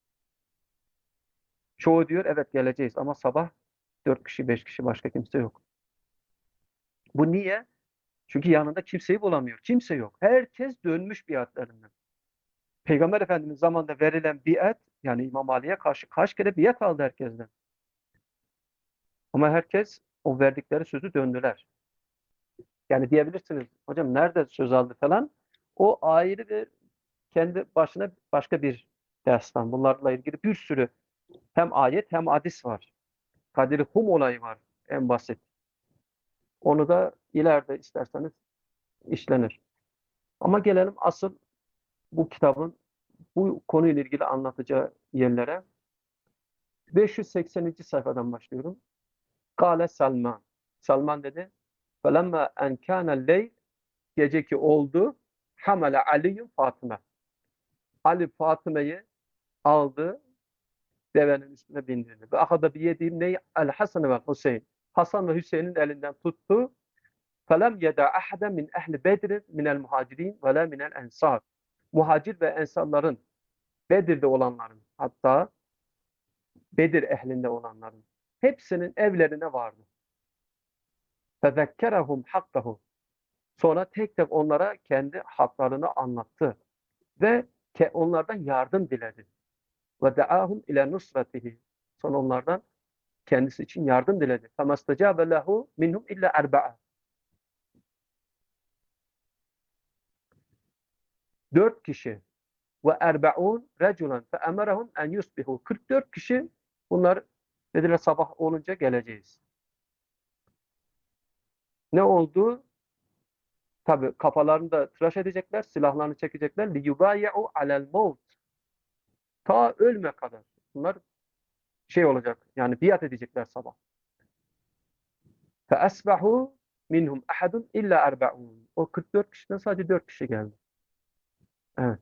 Çoğu diyor evet geleceğiz ama sabah dört kişi, beş kişi başka kimse yok. Bu niye? Çünkü yanında kimseyi bulamıyor. Kimse yok. Herkes dönmüş biatlerinden. Peygamber Efendimiz zamanında verilen biat, yani İmam Ali'ye karşı kaç kere biat aldı herkesten. Ama herkes o verdikleri sözü döndüler. Yani diyebilirsiniz, hocam nerede söz aldı falan. O ayrı bir kendi başına başka bir destan. Bunlarla ilgili bir sürü hem ayet hem hadis var. Kadir Hum olayı var en basit. Onu da ileride isterseniz işlenir. Ama gelelim asıl bu kitabın bu konuyla ilgili anlatacağı yerlere. beş yüz sekseninci sayfadan başlıyorum. Kale Salman. Salman dedi. Felemma en kânel leyl, geceki oldu. Hamele Aliyyum Fatıma. Ali Fatıma'yı aldı, devenin üstüne bindirdi. Ve ahada biyedihim ney el Hasan ve Hüseyin. Hasan ve Hüseyin'in elinden tuttu. Felem yeda ahaden min ehli Bedir minel muhacirin ve la minel ensar. Muhacir ve ensarların, Bedir'de olanların, hatta Bedir ehlinde olanların hepsinin evlerine vardı. Fezekkerehum hakkahu. Sonra tek tek onlara kendi haklarını anlattı ve onlardan yardım diledi. Ve da'ahum ile nusratihi. Sonra onlardan kendisi için yardım diledi. Femastacabe lehu minhum illa erba'a. Dört kişi ve erba'un reculan fe emerahum en yusbihu. kırk dört kişi, bunlar dediler sabah olunca geleceğiz. Ne oldu? Tabi kafalarını da tıraş edecekler, silahlarını çekecekler. لِيُبَايَعُوا عَلَى الْمَوْتِ. Ta ölme kadar. Bunlar şey olacak, yani biat edecekler sabah. فَأَسْبَحُوا minhum ahadun illa erba'un. O kırk dört kişiden sadece dört kişi geldi. Evet.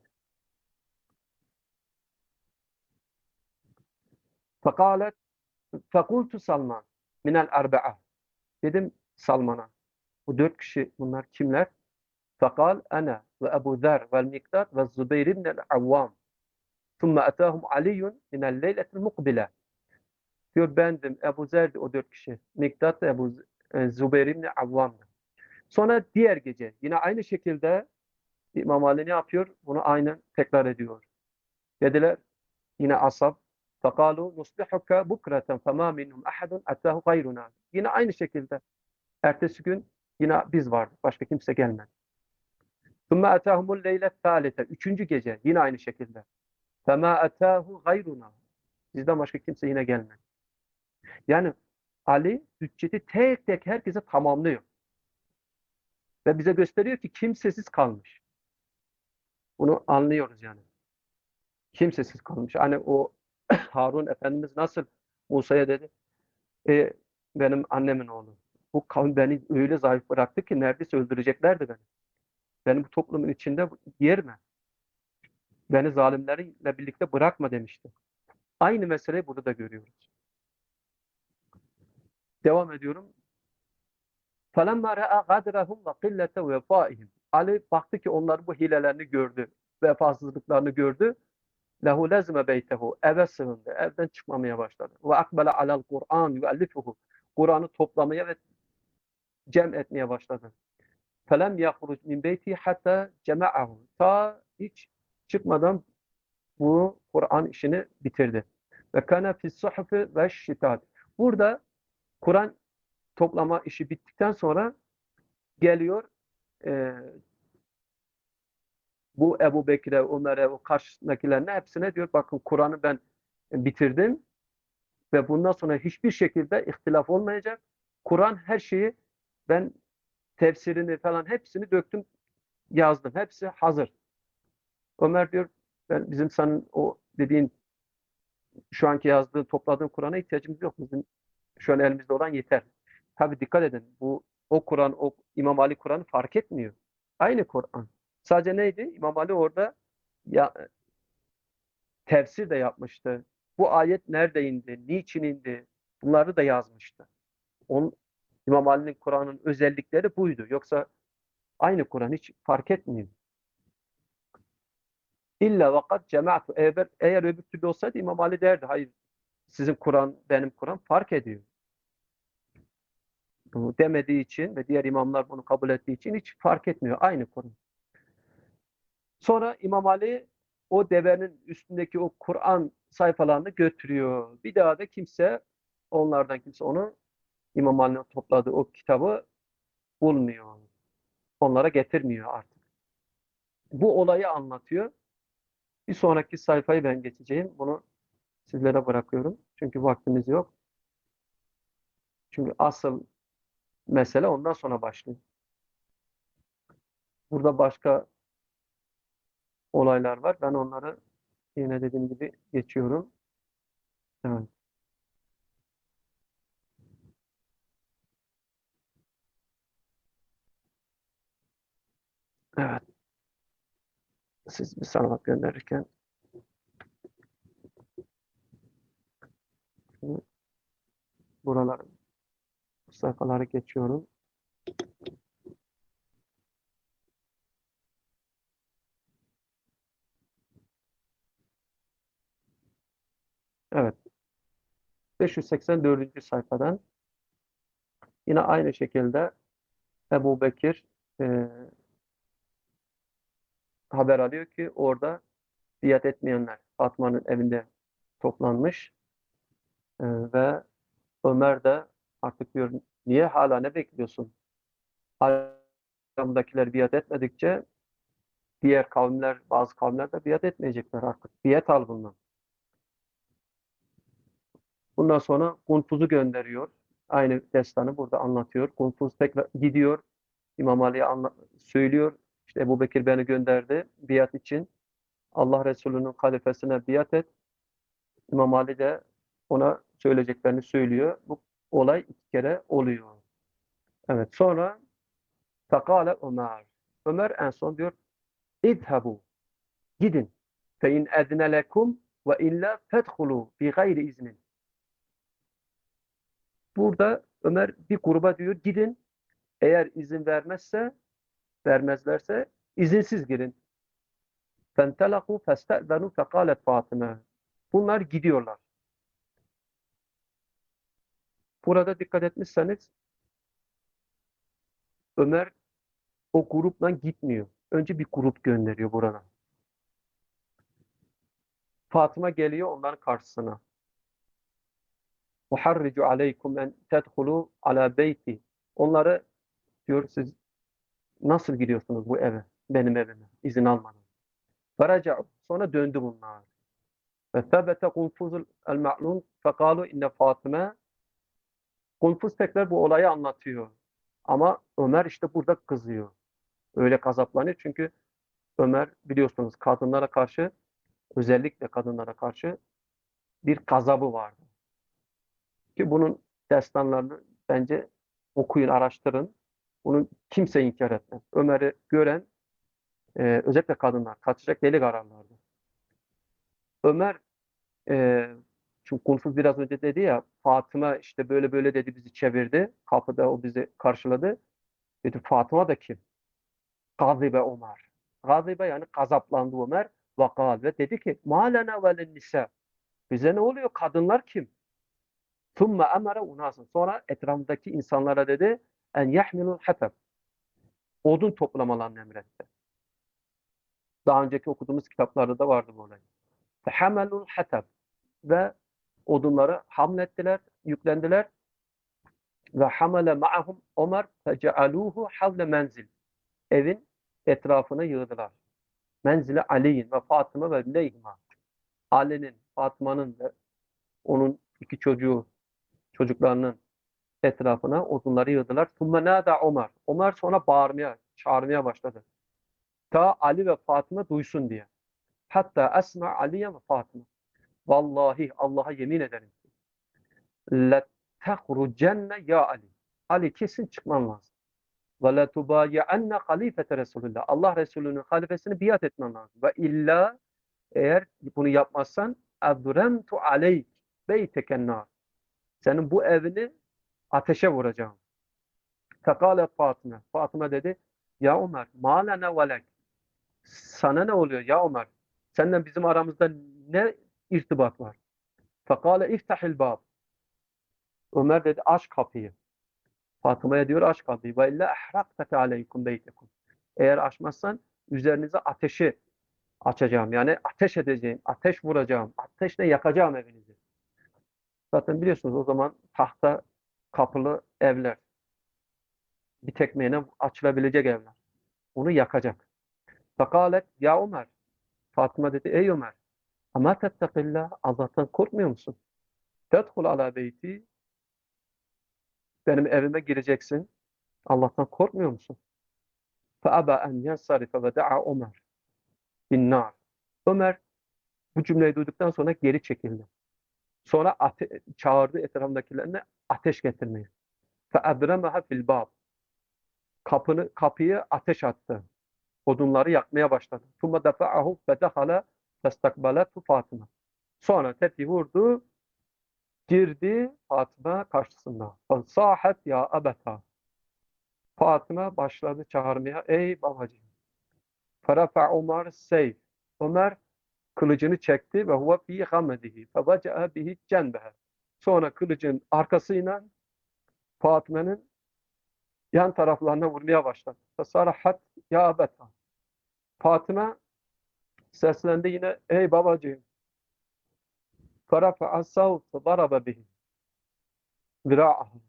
فَقَالَتْ فَقُلْتُ Salman minel erba'a. Dedim Salman'a. Bu dört kişi bunlar kimler? فَقَالْ أَنَا وَأَبُو ذَرْ وَالْمِقْدَادِ وَالزُّبَيْرِ بْنِ الْعَوَّامِ ثُمَّ أَتَاهُمْ عَلِيٌّ مِنَ اللَّيْلَةِ الْمُقْبِلَةِ. Diyor bendim, Ebu Zer'di o dört kişi. Miktat da Ebu e, Zübeyir İbni Avvam'dı. Sonra diğer gece yine aynı şekilde İmam Ali ne yapıyor? Bunu aynen tekrar ediyor. Dediler yine ashab فَقَالُوا نُصْبِحُكَ بُكْرَةً فَمَا مِنْهُمْ أَحَدٌ أَتَاهُ غَيْرُنَا. Yine aynı şekilde ertesi gün yine biz vardık. Başka kimse gelmedi. ثُمَّ أَتَاهُمُ اللَّيْلَ الثَّالِثَ. Üçüncü gece yine aynı şekilde. فَمَا أَتَاهُ غَيْرُنَا. Bizden başka kimse yine gelmedi. Yani Ali hücceti tek tek herkese tamamlıyor. Ve bize gösteriyor ki kimsesiz kalmış. Bunu anlıyoruz yani. Kimsesiz kalmış. Hani o Harun Efendimiz nasıl Musa'ya dedi, e, benim annemin oğlu. Bu kavim beni öyle zayıf bıraktı ki neredeyse öldüreceklerdi beni. Benim bu toplumun içinde yer mi? Beni zalimlerle birlikte bırakma demişti. Aynı meseleyi burada da görüyoruz. Devam ediyorum. فَلَمَّا رَأَى غَدْرَهُمْ وَقِلَّةَ وَفَائِهِمْ Ali baktı ki onların bu hilelerini gördü, vefasızlıklarını gördü. Lehu lezme beytehu. Eve sığındı. Evden çıkmamaya başladı. Ve akbele alel Kur'an yuellifuhu. Kur'an'ı toplamaya ve cem etmeye başladı. Felem yahruc min beyti hatta cema'ahu. Ta hiç çıkmadan bu Kur'an işini bitirdi. Ve kana fis suhufi ve şitat. Burada Kur'an toplama işi bittikten sonra geliyor e, bu Ebu Bekir'e, Ömer'e, o karşısındakilerine hepsine diyor bakın Kur'an'ı ben bitirdim. Ve bundan sonra hiçbir şekilde ihtilaf olmayacak. Kur'an her şeyi ben tefsirini falan hepsini döktüm, yazdım. Hepsi hazır. Ömer diyor ben bizim senin o dediğin şu anki yazdığın, topladığın Kur'an'a ihtiyacımız yok. Bizim şu an elimizde olan yeter. Tabi dikkat edin. Bu o Kur'an, o İmam Ali Kur'an'ı fark etmiyor. Aynı Kur'an. Sadece neydi? İmam Ali orada ya, tefsir de yapmıştı. Bu ayet nerede indi? Niçin indi? Bunları da yazmıştı. On, İmam Ali'nin Kur'an'ın özellikleri buydu. Yoksa aynı Kur'an hiç fark etmiyor. İlla vakat cemaatu. Eğer, eğer öbür türlü olsaydı İmam Ali derdi. Hayır sizin Kur'an benim Kur'an fark ediyor. Bunu demediği için ve diğer imamlar bunu kabul ettiği için hiç fark etmiyor. Aynı Kur'an. Sonra İmam Ali o devenin üstündeki o Kur'an sayfalarını götürüyor. Bir daha da kimse onlardan kimse onu İmam Ali'nin topladığı o kitabı bulmuyor. Onlara getirmiyor artık. Bu olayı anlatıyor. Bir sonraki sayfayı ben geçeceğim. Bunu sizlere bırakıyorum. Çünkü vaktimiz yok. Çünkü asıl mesele ondan sonra başlıyor. Burada başka olaylar var. Ben onları yine dediğim gibi geçiyorum. Evet. Evet. Siz bir salavat gönderirken buraları, sayfaları geçiyorum. Evet. beş yüz seksen dördüncü sayfadan yine aynı şekilde Ebu Bekir e, haber alıyor ki orada biat etmeyenler Fatma'nın evinde toplanmış e, ve Ömer de artık diyor niye hala ne bekliyorsun? Aramdakiler biat etmedikçe diğer kavimler, bazı kavimler de biat etmeyecekler artık. Biat al bundan. Bundan sonra Kunfuz'u gönderiyor. Aynı destanı burada anlatıyor. Kunfuz tekrar gidiyor. İmam Ali'ye anla- söylüyor. İşte Ebu Bekir beni gönderdi biat için. Allah Resulü'nün halifesine biat et. İmam Ali de ona söyleyeceklerini söylüyor. Bu olay iki kere oluyor. Evet. Sonra Fekale Ömer. Ömer en son diyor İzhebu. Gidin. Fe in edne lekum ve illa fedhulu bi gayri iznin. Burada Ömer bir gruba diyor gidin. Eğer izin vermezse, vermezlerse izinsiz girin. Fentelaku festezenu fekalet Fatıma. Bunlar gidiyorlar. Burada dikkat etmişseniz Ömer o grupla gitmiyor. Önce bir grup gönderiyor burada. Fatıma geliyor onların karşısına. Uharricu aleykum en tedhulu ala beyti. Onları diyor siz nasıl gidiyorsunuz bu eve? Benim evime. İzin almadan. Feraca'u. Sonra döndü bunlar. Ve thebete kulfuzul el ma'lum fekalu inne Fatıma. Kulfuz tekrar bu olayı anlatıyor. Ama Ömer işte burada kızıyor. Öyle gazaplanıyor çünkü Ömer biliyorsunuz kadınlara karşı özellikle kadınlara karşı bir gazabı vardı. Ki bunun destanlarını bence okuyun, araştırın. Bunu kimse inkar etmez. Ömer'i gören e, özellikle kadınlar kaçacak delik ararlardı. Ömer e, çünkü konuşuz biraz önce dedi ya Fatıma işte böyle böyle dedi bizi çevirdi. Kapıda o bizi karşıladı. Dedi Fatıma da kim? Gazibe Ömer. Gazibe yani gazaplandı Ömer. Ve kâl ve dedi ki ma lena velen nisa. Bize ne oluyor? Kadınlar kim? Thumme emere unasen. Sonra etrafındaki insanlara dedi en yahmilul hatab. Odun toplamalarını emretti. Daha önceki okuduğumuz kitaplarda da vardı bu olay. Fehamelul hatab. Ve odunları hamlettiler, yüklendiler. Ve hamele ma'ahum Ömer fecealuhu havle menzil. Evin etrafına yığdılar. Menzile Ali'nin ve Fatıma ve Leyhima. Ali'nin, Fatıma'nın ve onun iki çocuğu, çocuklarının etrafına odunları yığdılar. Sümme nâdâ Ömer. Ömer sonra bağırmaya, çağırmaya başladı. Ta Ali ve Fatıma duysun diye. Hatta esma Aliye ve Fatıma. Vallahi Allah'a yemin ederim ki lettehrucenne ya Ali. Ali kesin çıkman lazım. Ve letubayi'enne halifete Resulullah. Allah Resulü'nün halifesini biat etmen lazım. Ve illa eğer bunu yapmazsan ebremtu aleyk beyteken nar. Senin bu evini ateşe vuracağım. Fekale Fatıma. Fatıma dedi ya Ömer ma lena velek. Sana ne oluyor ya Ömer? Seninle bizim aramızda ne irtibat var? Fekale iftahil bab. Ömer dedi aç kapıyı. Fatıma'ya diyor aç kapıyı. Ve illa ehrakteke aleykum beytekum. Eğer açmazsan üzerinize ateşi açacağım. Yani ateş edeceğim, ateş vuracağım, ateşle yakacağım evinizi. Zaten biliyorsunuz o zaman tahta kapılı evler. Bir tekmeyle açılabilecek evler. Onu yakacak. Fekalet ya Ömer. Fatıma dedi ey Ömer. Ama tettekillah Allah'tan korkmuyor musun? Tedhul ala beyti. Benim evime gireceksin. Allah'tan korkmuyor musun? Feaba en yansarife ve da'a Ömer bin nar. Ömer bu cümleyi duyduktan sonra geri çekildi. Sonra ate- çağırdı etrafındakilerine ateş getirmeyi. Feebremaha fil bab. Kapını, kapıyı ateş attı. Odunları yakmaya başladı. Thumma dafa'ahu fedehala festakbalatu Fatıma. Sonra tetiği vurdu, girdi Fatıma karşısında. Sahat ya abeta. Fatıma başladı çağırmaya. Ey babacığım. Ferafa Ömer seyf. Ömer kılıcını çekti ve huve fi gamedihi. Fevaca'a bihi cenbehe. Sonra kılıcın arkasıyla Fatıma'nın yan taraflarına vurmaya başladı. Fesarahat ya abeta. Fatıma seslendi yine ey babacığım. Ferafa'a savtu daraba bihi. Vira'ahu.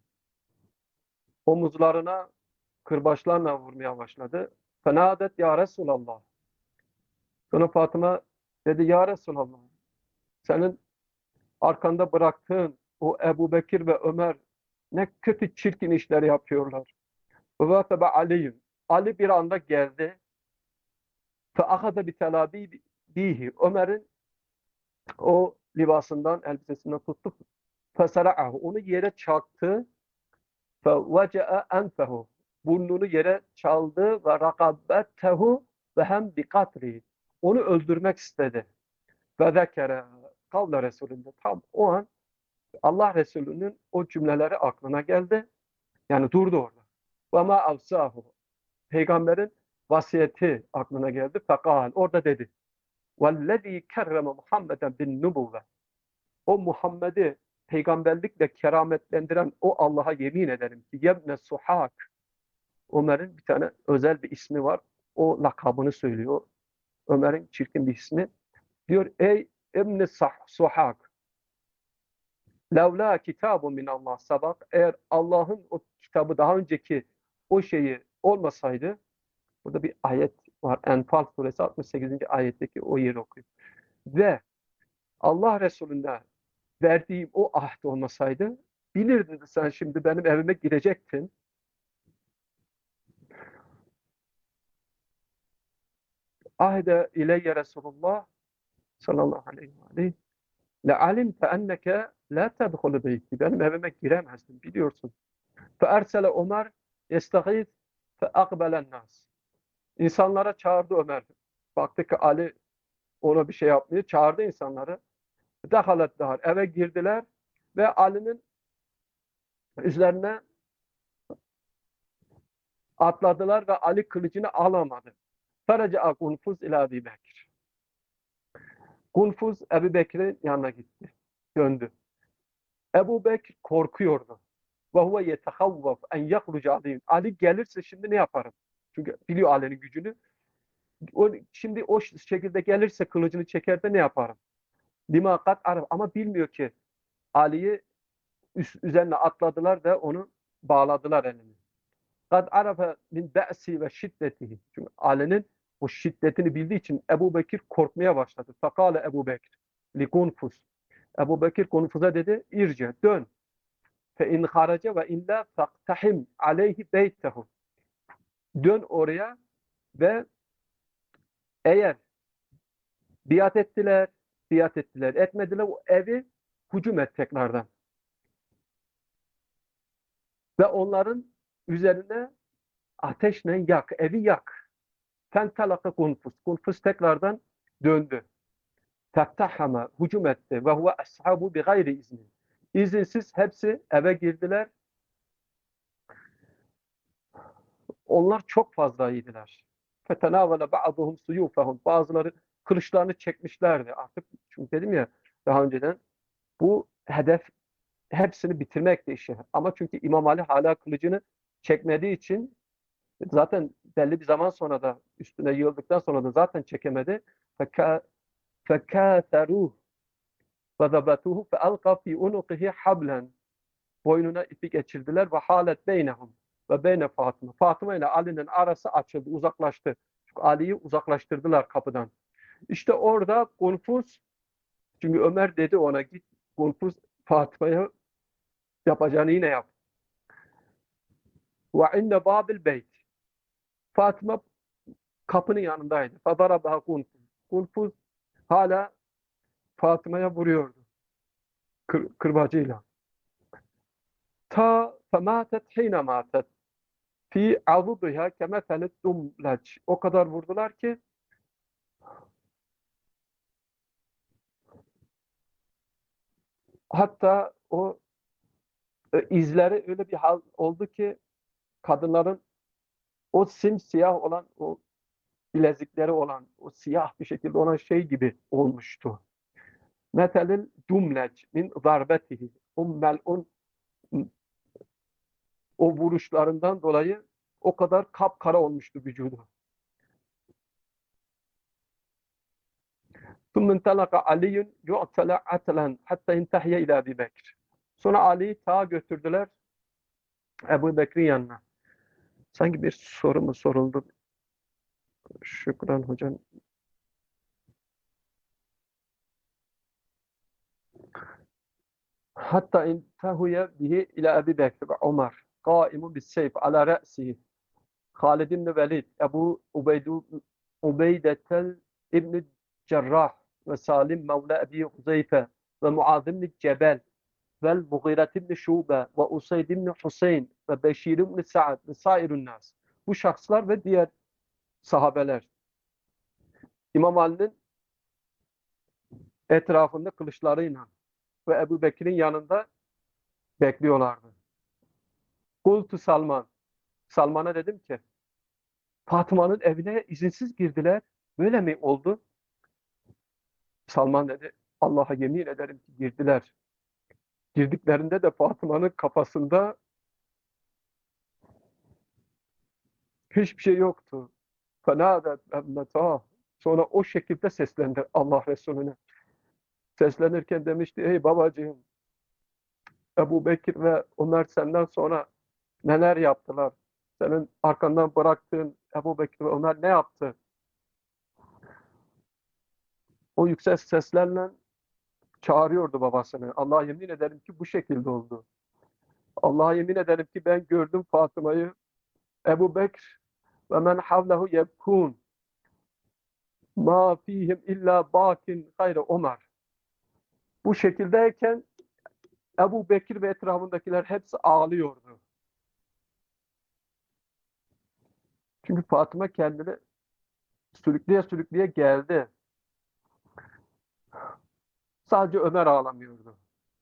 Omuzlarına kırbaçlarla vurmaya başladı. Fenadet ya Resulallah. Sonra Fatıma dedi ya Resulallah. Senin arkanda bıraktığın o Ebu Bekir ve Ömer ne kötü çirkin işler yapıyorlar. Ve tebe Ali'yim. Ali bir anda geldi. Fe ahada bi telabi bihi. Ömer'in o libasından, elbisesinden tuttu. Fesara'ahu. Onu yere çaktı. Fe vece'e enfehu. Burnunu yere çaldı ve rakabettehu ve hem bi katri. Onu öldürmek istedi. Ve zekere kavle Resulü'nde. Tam o an Allah Resulü'nün o cümleleri aklına geldi. Yani durdu orada. Ve ma avsahu. Peygamberin vasiyeti aklına geldi. Fekal. Orada dedi. Vellezî kerreme Muhammeden bin nubuvve. O Muhammed'i peygamberlikle kerametlendiren o Allah'a yemin ederim ki yebne suhak. Ömer'in bir tane özel bir ismi var. O lakabını söylüyor. Ömer'in çirkin bir ismi. Diyor ey ibn suhak. Levla kitabun min Allah sabak. Eğer Allah'ın o kitabı daha önceki o şeyi olmasaydı, burada bir ayet var. Enfal suresi altmış sekizinci ayetteki o yeri okuyor. Ve Allah Resulü'ne verdiğim o ahd olmasaydı, bilirdin sen şimdi benim evime girecektin. Ahde ileyye Resulullah sallallahu aleyhi ve aleyhi. Le alimte enneke la tedhulu beyti. Benim evime giremezdin biliyorsun. Fe ersele Ömer yestagîz fe akbelen nas. İnsanlara çağırdı Ömer. Baktı ki Ali ona bir şey yapmıyor. Çağırdı insanları. Dehalet dahar. Eve girdiler ve Ali'nin üzerine atladılar ve Ali kılıcını alamadı. Feraca Gunfuz ila Ebi Bekir. Gunfuz Ebu Bekir'in yanına gitti. Döndü. Ebu Bekir korkuyordu. Ve huve yetehavvaf en yahruca alayım. Ali gelirse şimdi ne yaparım? Çünkü biliyor Ali'nin gücünü. O, şimdi o şekilde gelirse kılıcını çeker de ne yaparım? Lima kat araf. Ama bilmiyor ki Ali'yi üzerine atladılar ve onu bağladılar elini. Kad arafa min be'si ve şiddetihi. Çünkü Ali'nin o şiddetini bildiği için Ebu Bekir korkmaya başladı. Fakale Ebu Bekir li Gunfuz. Ebu Bekir Gunfuz'a dedi, irce, dön. Fe in harace ve illa faktahim aleyhi beytehu. Dön oraya ve eğer biat ettiler, biat ettiler, etmediler, o evi hücum et tekrardan. Ve onların üzerine ateşle yak, evi yak. Fentelaka Gunfuz. Gunfuz tekrardan döndü. Fettahama, hücum etti. Ve huve ashabu bi gayri izni. İzinsiz hepsi eve girdiler. Onlar çok fazla yediler. Fetenavale ba'duhum suyufahum. Bazıları kılıçlarını çekmişlerdi. Artık çünkü dedim ya daha önceden bu hedef hepsini bitirmekti işi. Ama çünkü İmam Ali hala kılıcını çekmediği için zaten belli bir zaman sonra da üstüne yığıldıktan sonra da zaten çekemedi. فَكَاثَرُوهُ وَذَبَتُوهُ فَأَلْقَى فِي اُنُقِهِ حَبْلًا. Boynuna ipi geçirdiler ve halet beynehum ve beyne Fatıma. Fatıma ile Ali'nin arası açıldı, uzaklaştı. Çünkü Ali'yi uzaklaştırdılar kapıdan. İşte orada Gunfuz, çünkü Ömer dedi ona git, Gunfuz Fatıma'ya yapacağını yine yap. Ve inde babil beyt. Fatıma kapının yanındaydı. Fadarabaha Gunfuz. Gunfuz hala Fatıma'ya vuruyordu. Kır, kırbacıyla. Ta fematet hine matet. Fi avudiha kemeselet dumlaç. O kadar vurdular ki hatta o e, izleri öyle bir hal oldu ki kadınların o simsiyah olan o bilezikleri olan o siyah bir şekilde olan şey gibi olmuştu. Metelil dumleç min zarbetihi. O melun o vuruşlarından dolayı o kadar kapkara olmuştu vücudu. ثُمَّ انْتَلَقَ عَلِيٌّ يُعْتَلَ عَتَلًا حَتَّى اِنْتَحْيَ اِلَى Ebi Bekir. Sonra Ali'yi ta götürdüler Ebu Bekir'in yanına. Sanki bir soru mu soruldu? Şükran hocam. Hatta intehuye bihi ila Ebi Bekir ve Ömer. Kaimu bis seyf ala re'sihi. Halid ibn Velid, Ebu Ubeydu, Ubeydetel İbn Cerrah ve Salim Mevla Ebi Huzeyfe ve Muaz ibn Cebel ve Mughire ibn Şube ve Usayd ibn Hüseyin ve Beşir ibn Sa'd ve sairun nas. Bu şahslar ve diğer sahabeler İmam Ali'nin etrafında kılıçlarıyla ve Ebu Bekir'in yanında bekliyorlardı. Kultu Salman. Salman'a dedim ki Fatıma'nın evine izinsiz girdiler. Böyle mi oldu? Salman dedi Allah'a yemin ederim ki girdiler. Girdiklerinde de Fatıma'nın kafasında hiçbir şey yoktu. Fenâdet emmetâh. Sonra o şekilde seslendi Allah Resulüne. Seslenirken demişti ey babacığım Ebu Bekir ve Ömer senden sonra neler yaptılar? Senin arkandan bıraktığın Ebu Bekir ve Ömer ne yaptı? O yüksek seslerle çağırıyordu babasını. Allah'a yemin ederim ki bu şekilde oldu. Allah'a yemin ederim ki ben gördüm Fatıma'yı, Ebu Bekir ve men havlehu yebkun ma fihim illa bakin gayre Ömer. Bu şekildeyken Ebu Bekir ve etrafındakiler hepsi ağlıyordu. Çünkü Fatıma kendini sürükleye sürükleye geldi. Sadece Ömer ağlamıyordu.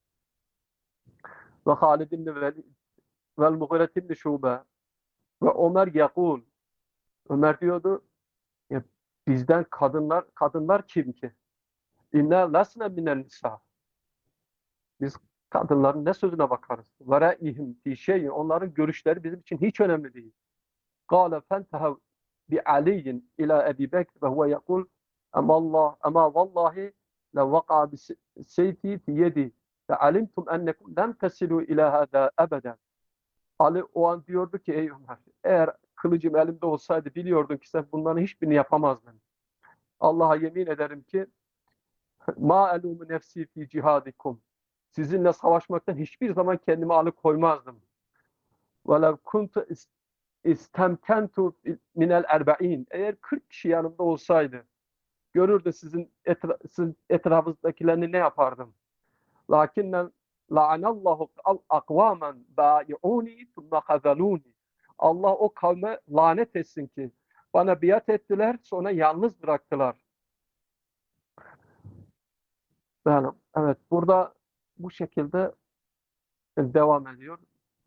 Ve Halid ibn Velid vel Mughire ibn Şube ve Ömer yakul. Ömer diyordu ya, bizden kadınlar kadınlar kim ki? İnna lasne minel nisa. Biz kadınların ne sözüne bakarız? Ve ra'ihim fi şeyin. Onların görüşleri bizim için hiç önemli değil. Kâle fentehav bi aliyin ila Ebi Bekr ve huve yekul ama Allah ama vallahi le vaka bi seyfi fi yedi ve alimtum ennekum lem tesilu ila hâzâ ebeden. Ali o an diyordu ki ey Ömer, eğer kılıcım elimde olsaydı biliyordun ki sen bunların hiçbirini yapamazdın. Allah'a yemin ederim ki ma elumu nefsi fi cihadikum. Sizinle savaşmaktan hiçbir zaman kendimi alıkoymazdım. Velev kuntu istemkentu minel erba'in. Eğer kırk kişi yanımda olsaydı görürdü sizin, etra sizin etrafınızdakilerini ne yapardım. Lakinnen la'anallahu akvamen bâi'ûni thumme khazalûni. Allah o kavme lanet etsin ki bana biat ettiler, sonra yalnız bıraktılar. Yani, evet, burada bu şekilde devam ediyor.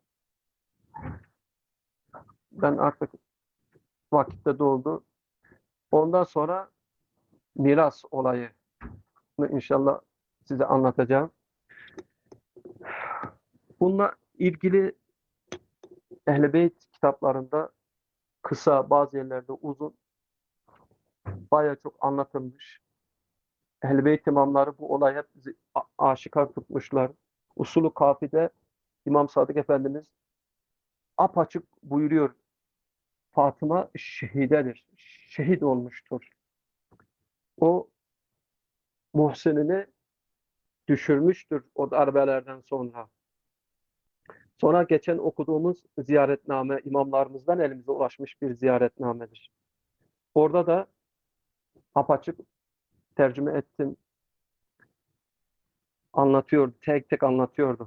Ben artık vakitte doldu. Ondan sonra miras olayı inşallah size anlatacağım. Bununla ilgili Ehl-i Beyt kitaplarında kısa, bazı yerlerde uzun, bayağı çok anlatılmış. Ehl-i Beyt imamları bu olayı hep aşikar tutmuşlar. Usulü Kafi'de İmam Sadık Efendimiz apaçık buyuruyor. Fatıma şehidedir. Şehit olmuştur. O Muhsin'ini düşürmüştür o darbelerden sonra. Sonra geçen okuduğumuz ziyaretname imamlarımızdan elimize ulaşmış bir ziyaretnamedir. Orada da apaçık tercüme ettim. Anlatıyordu, tek tek anlatıyordu.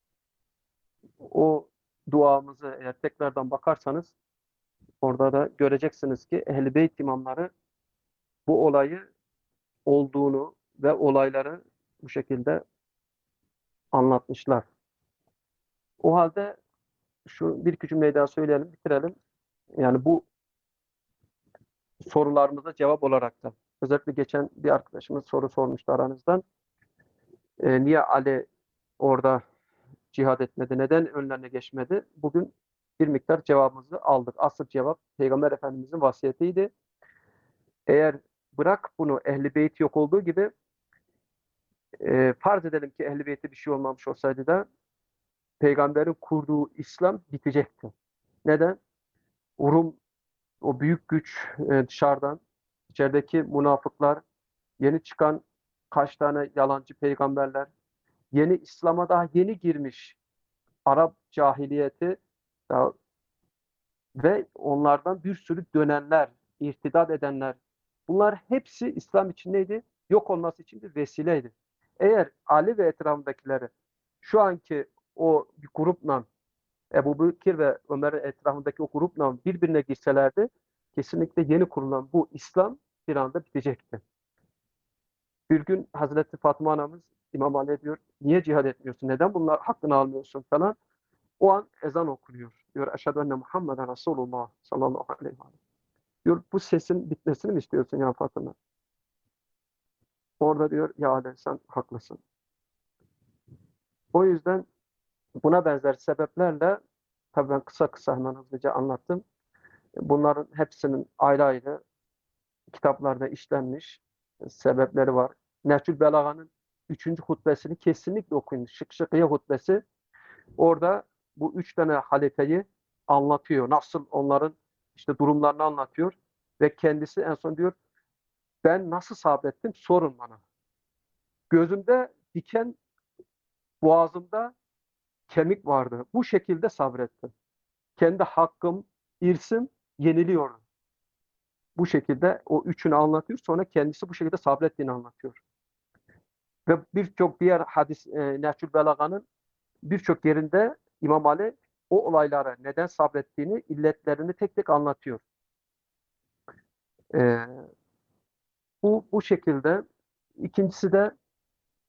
O duamızı eğer tekrardan bakarsanız orada da göreceksiniz ki Ehl-i Beyt imamları bu olayı olduğunu ve olayları bu şekilde anlatmışlar. O halde şu bir iki cümleyi daha söyleyelim, bitirelim. Yani bu sorularımıza cevap olarak da özellikle geçen bir arkadaşımız soru sormuştu aranızdan. E, niye Ali orada cihad etmedi? Neden önlerine geçmedi? Bugün bir miktar cevabımızı aldık. Asıl cevap Peygamber Efendimizin vasiyetiydi. Eğer bırak bunu Ehl-i Beyt yok olduğu gibi e, farz edelim ki Ehl-i Beyt'te bir şey olmamış olsaydı da Peygamberin kurduğu İslam bitecekti. Neden? Rum, o büyük güç e, dışarıdan, içerideki münafıklar, yeni çıkan kaç tane yalancı peygamberler, yeni İslam'a daha yeni girmiş Arap cahiliyeti daha, ve onlardan bir sürü dönenler, irtidat edenler. Bunlar hepsi İslam için neydi? Yok olması için bir vesileydi. Eğer Ali ve etrafındakileri şu anki o bir grupla Ebu Bekir ve Ömer'in etrafındaki o grupla birbirine girselerdi kesinlikle yeni kurulan bu İslam bir anda bitecekti. Bir gün Hazreti Fatma anamız İmam Ali diyor, niye cihad etmiyorsun? Neden bunlar hakkını almıyorsun falan? O an ezan okunuyor. Diyor, eşhedü enne Muhammeden Resulullah sallallahu aleyhi ve sellem. Diyor, bu sesin bitmesini mi istiyorsun ya Fatıma? Orada diyor, ya Ali sen haklısın. O yüzden buna benzer sebeplerle, tabii ben kısa kısa hemen hızlıca anlattım. Bunların hepsinin ayrı ayrı kitaplarda işlenmiş sebepleri var. Nehcül Belaga'nın üçüncü hutbesini kesinlikle okuyun. Şık-Şıkıye hutbesi. Orada bu üç tane halifeyi anlatıyor. Nasıl onların işte durumlarını anlatıyor. Ve kendisi en son diyor, ben nasıl sabrettim sorun bana. Gözümde diken, boğazımda kemik vardı. Bu şekilde sabrettim. Kendi hakkım, irsim yeniliyordu. Bu şekilde o üçünü anlatıyor. Sonra kendisi bu şekilde sabrettiğini anlatıyor. Ve birçok diğer hadis, e, Nehcül Belaga'nın birçok yerinde İmam Ali o olaylara neden sabrettiğini, illetlerini tek tek anlatıyor. E, bu, bu şekilde. İkincisi de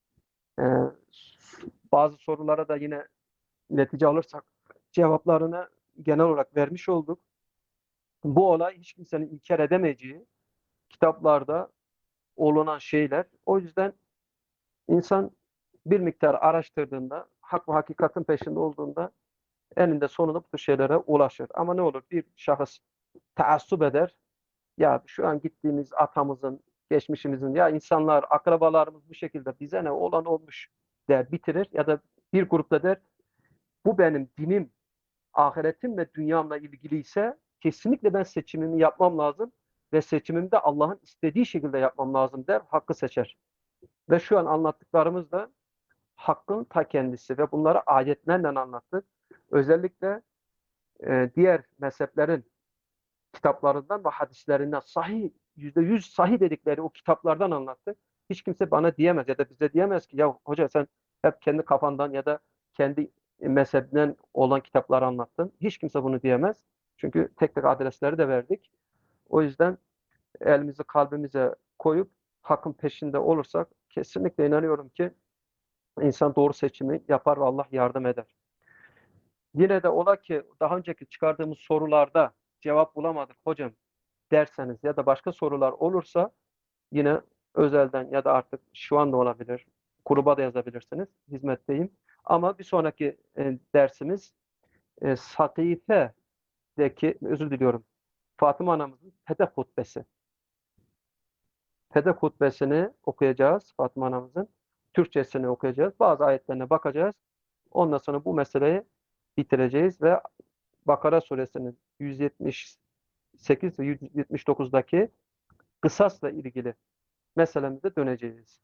Ee, Bazı sorulara da yine netice alırsak cevaplarını genel olarak vermiş olduk. Bu olay hiç kimsenin inkar edemeyeceği kitaplarda olunan şeyler. O yüzden insan bir miktar araştırdığında, hak ve hakikatin peşinde olduğunda eninde sonunda bu tür şeylere ulaşır. Ama ne olur bir şahıs taassup eder. Ya şu an gittiğimiz atamızın, geçmişimizin, ya insanlar, akrabalarımız bu şekilde bize ne olan olmuş der, bitirir. Ya da bir grupta der, bu benim dinim, ahiretim ve dünyamla ilgili ise kesinlikle ben seçimimi yapmam lazım ve seçimimi de Allah'ın istediği şekilde yapmam lazım der, hakkı seçer. Ve şu an anlattıklarımız da hakkın ta kendisi ve bunları ayetlerle anlattık. Özellikle e, diğer mezheplerin kitaplarından ve hadislerinden sahih, yüzde yüz sahih dedikleri o kitaplardan anlattık. Hiç kimse bana diyemez ya da bize diyemez ki ya hoca sen hep kendi kafandan ya da kendi mezhebinden olan kitapları anlattın. Hiç kimse bunu diyemez. Çünkü tek tek adresleri de verdik. O yüzden elimizi kalbimize koyup hakkın peşinde olursak kesinlikle inanıyorum ki insan doğru seçimi yapar ve Allah yardım eder. Yine de ola ki daha önceki çıkardığımız sorularda cevap bulamadık hocam derseniz ya da başka sorular olursa yine özelden ya da artık şu anda olabilir. Gruba da yazabilirsiniz. Hizmetteyim. Ama bir sonraki e, dersimiz e, Satife'deki, özür diliyorum, Fatıma anamızın Fetih hutbesi. Fetih hutbesini okuyacağız. Fatıma anamızın Türkçesini okuyacağız. Bazı ayetlerine bakacağız. Ondan sonra bu meseleyi bitireceğiz ve Bakara suresinin yüz yetmiş sekiz ve yüz yetmiş dokuzdaki kısasla ilgili meselemize döneceğiz.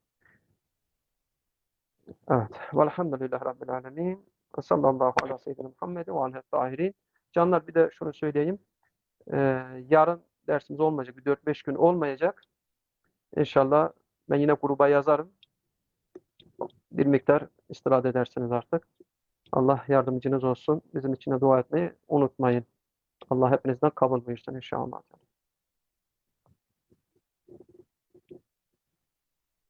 Evet. Velhamdülillahi Rabbil alemin. Ve sallallahu ala seyyidina Muhammed ve aleyhi tahirin. Canlar bir de şunu söyleyeyim. Ee, yarın dersimiz olmayacak. Bir dört beş gün olmayacak. İnşallah ben yine gruba yazarım. Bir miktar istirahat edersiniz artık. Allah yardımcınız olsun. Bizim için de dua etmeyi unutmayın. Allah hepinizden kabul buyursun inşallah.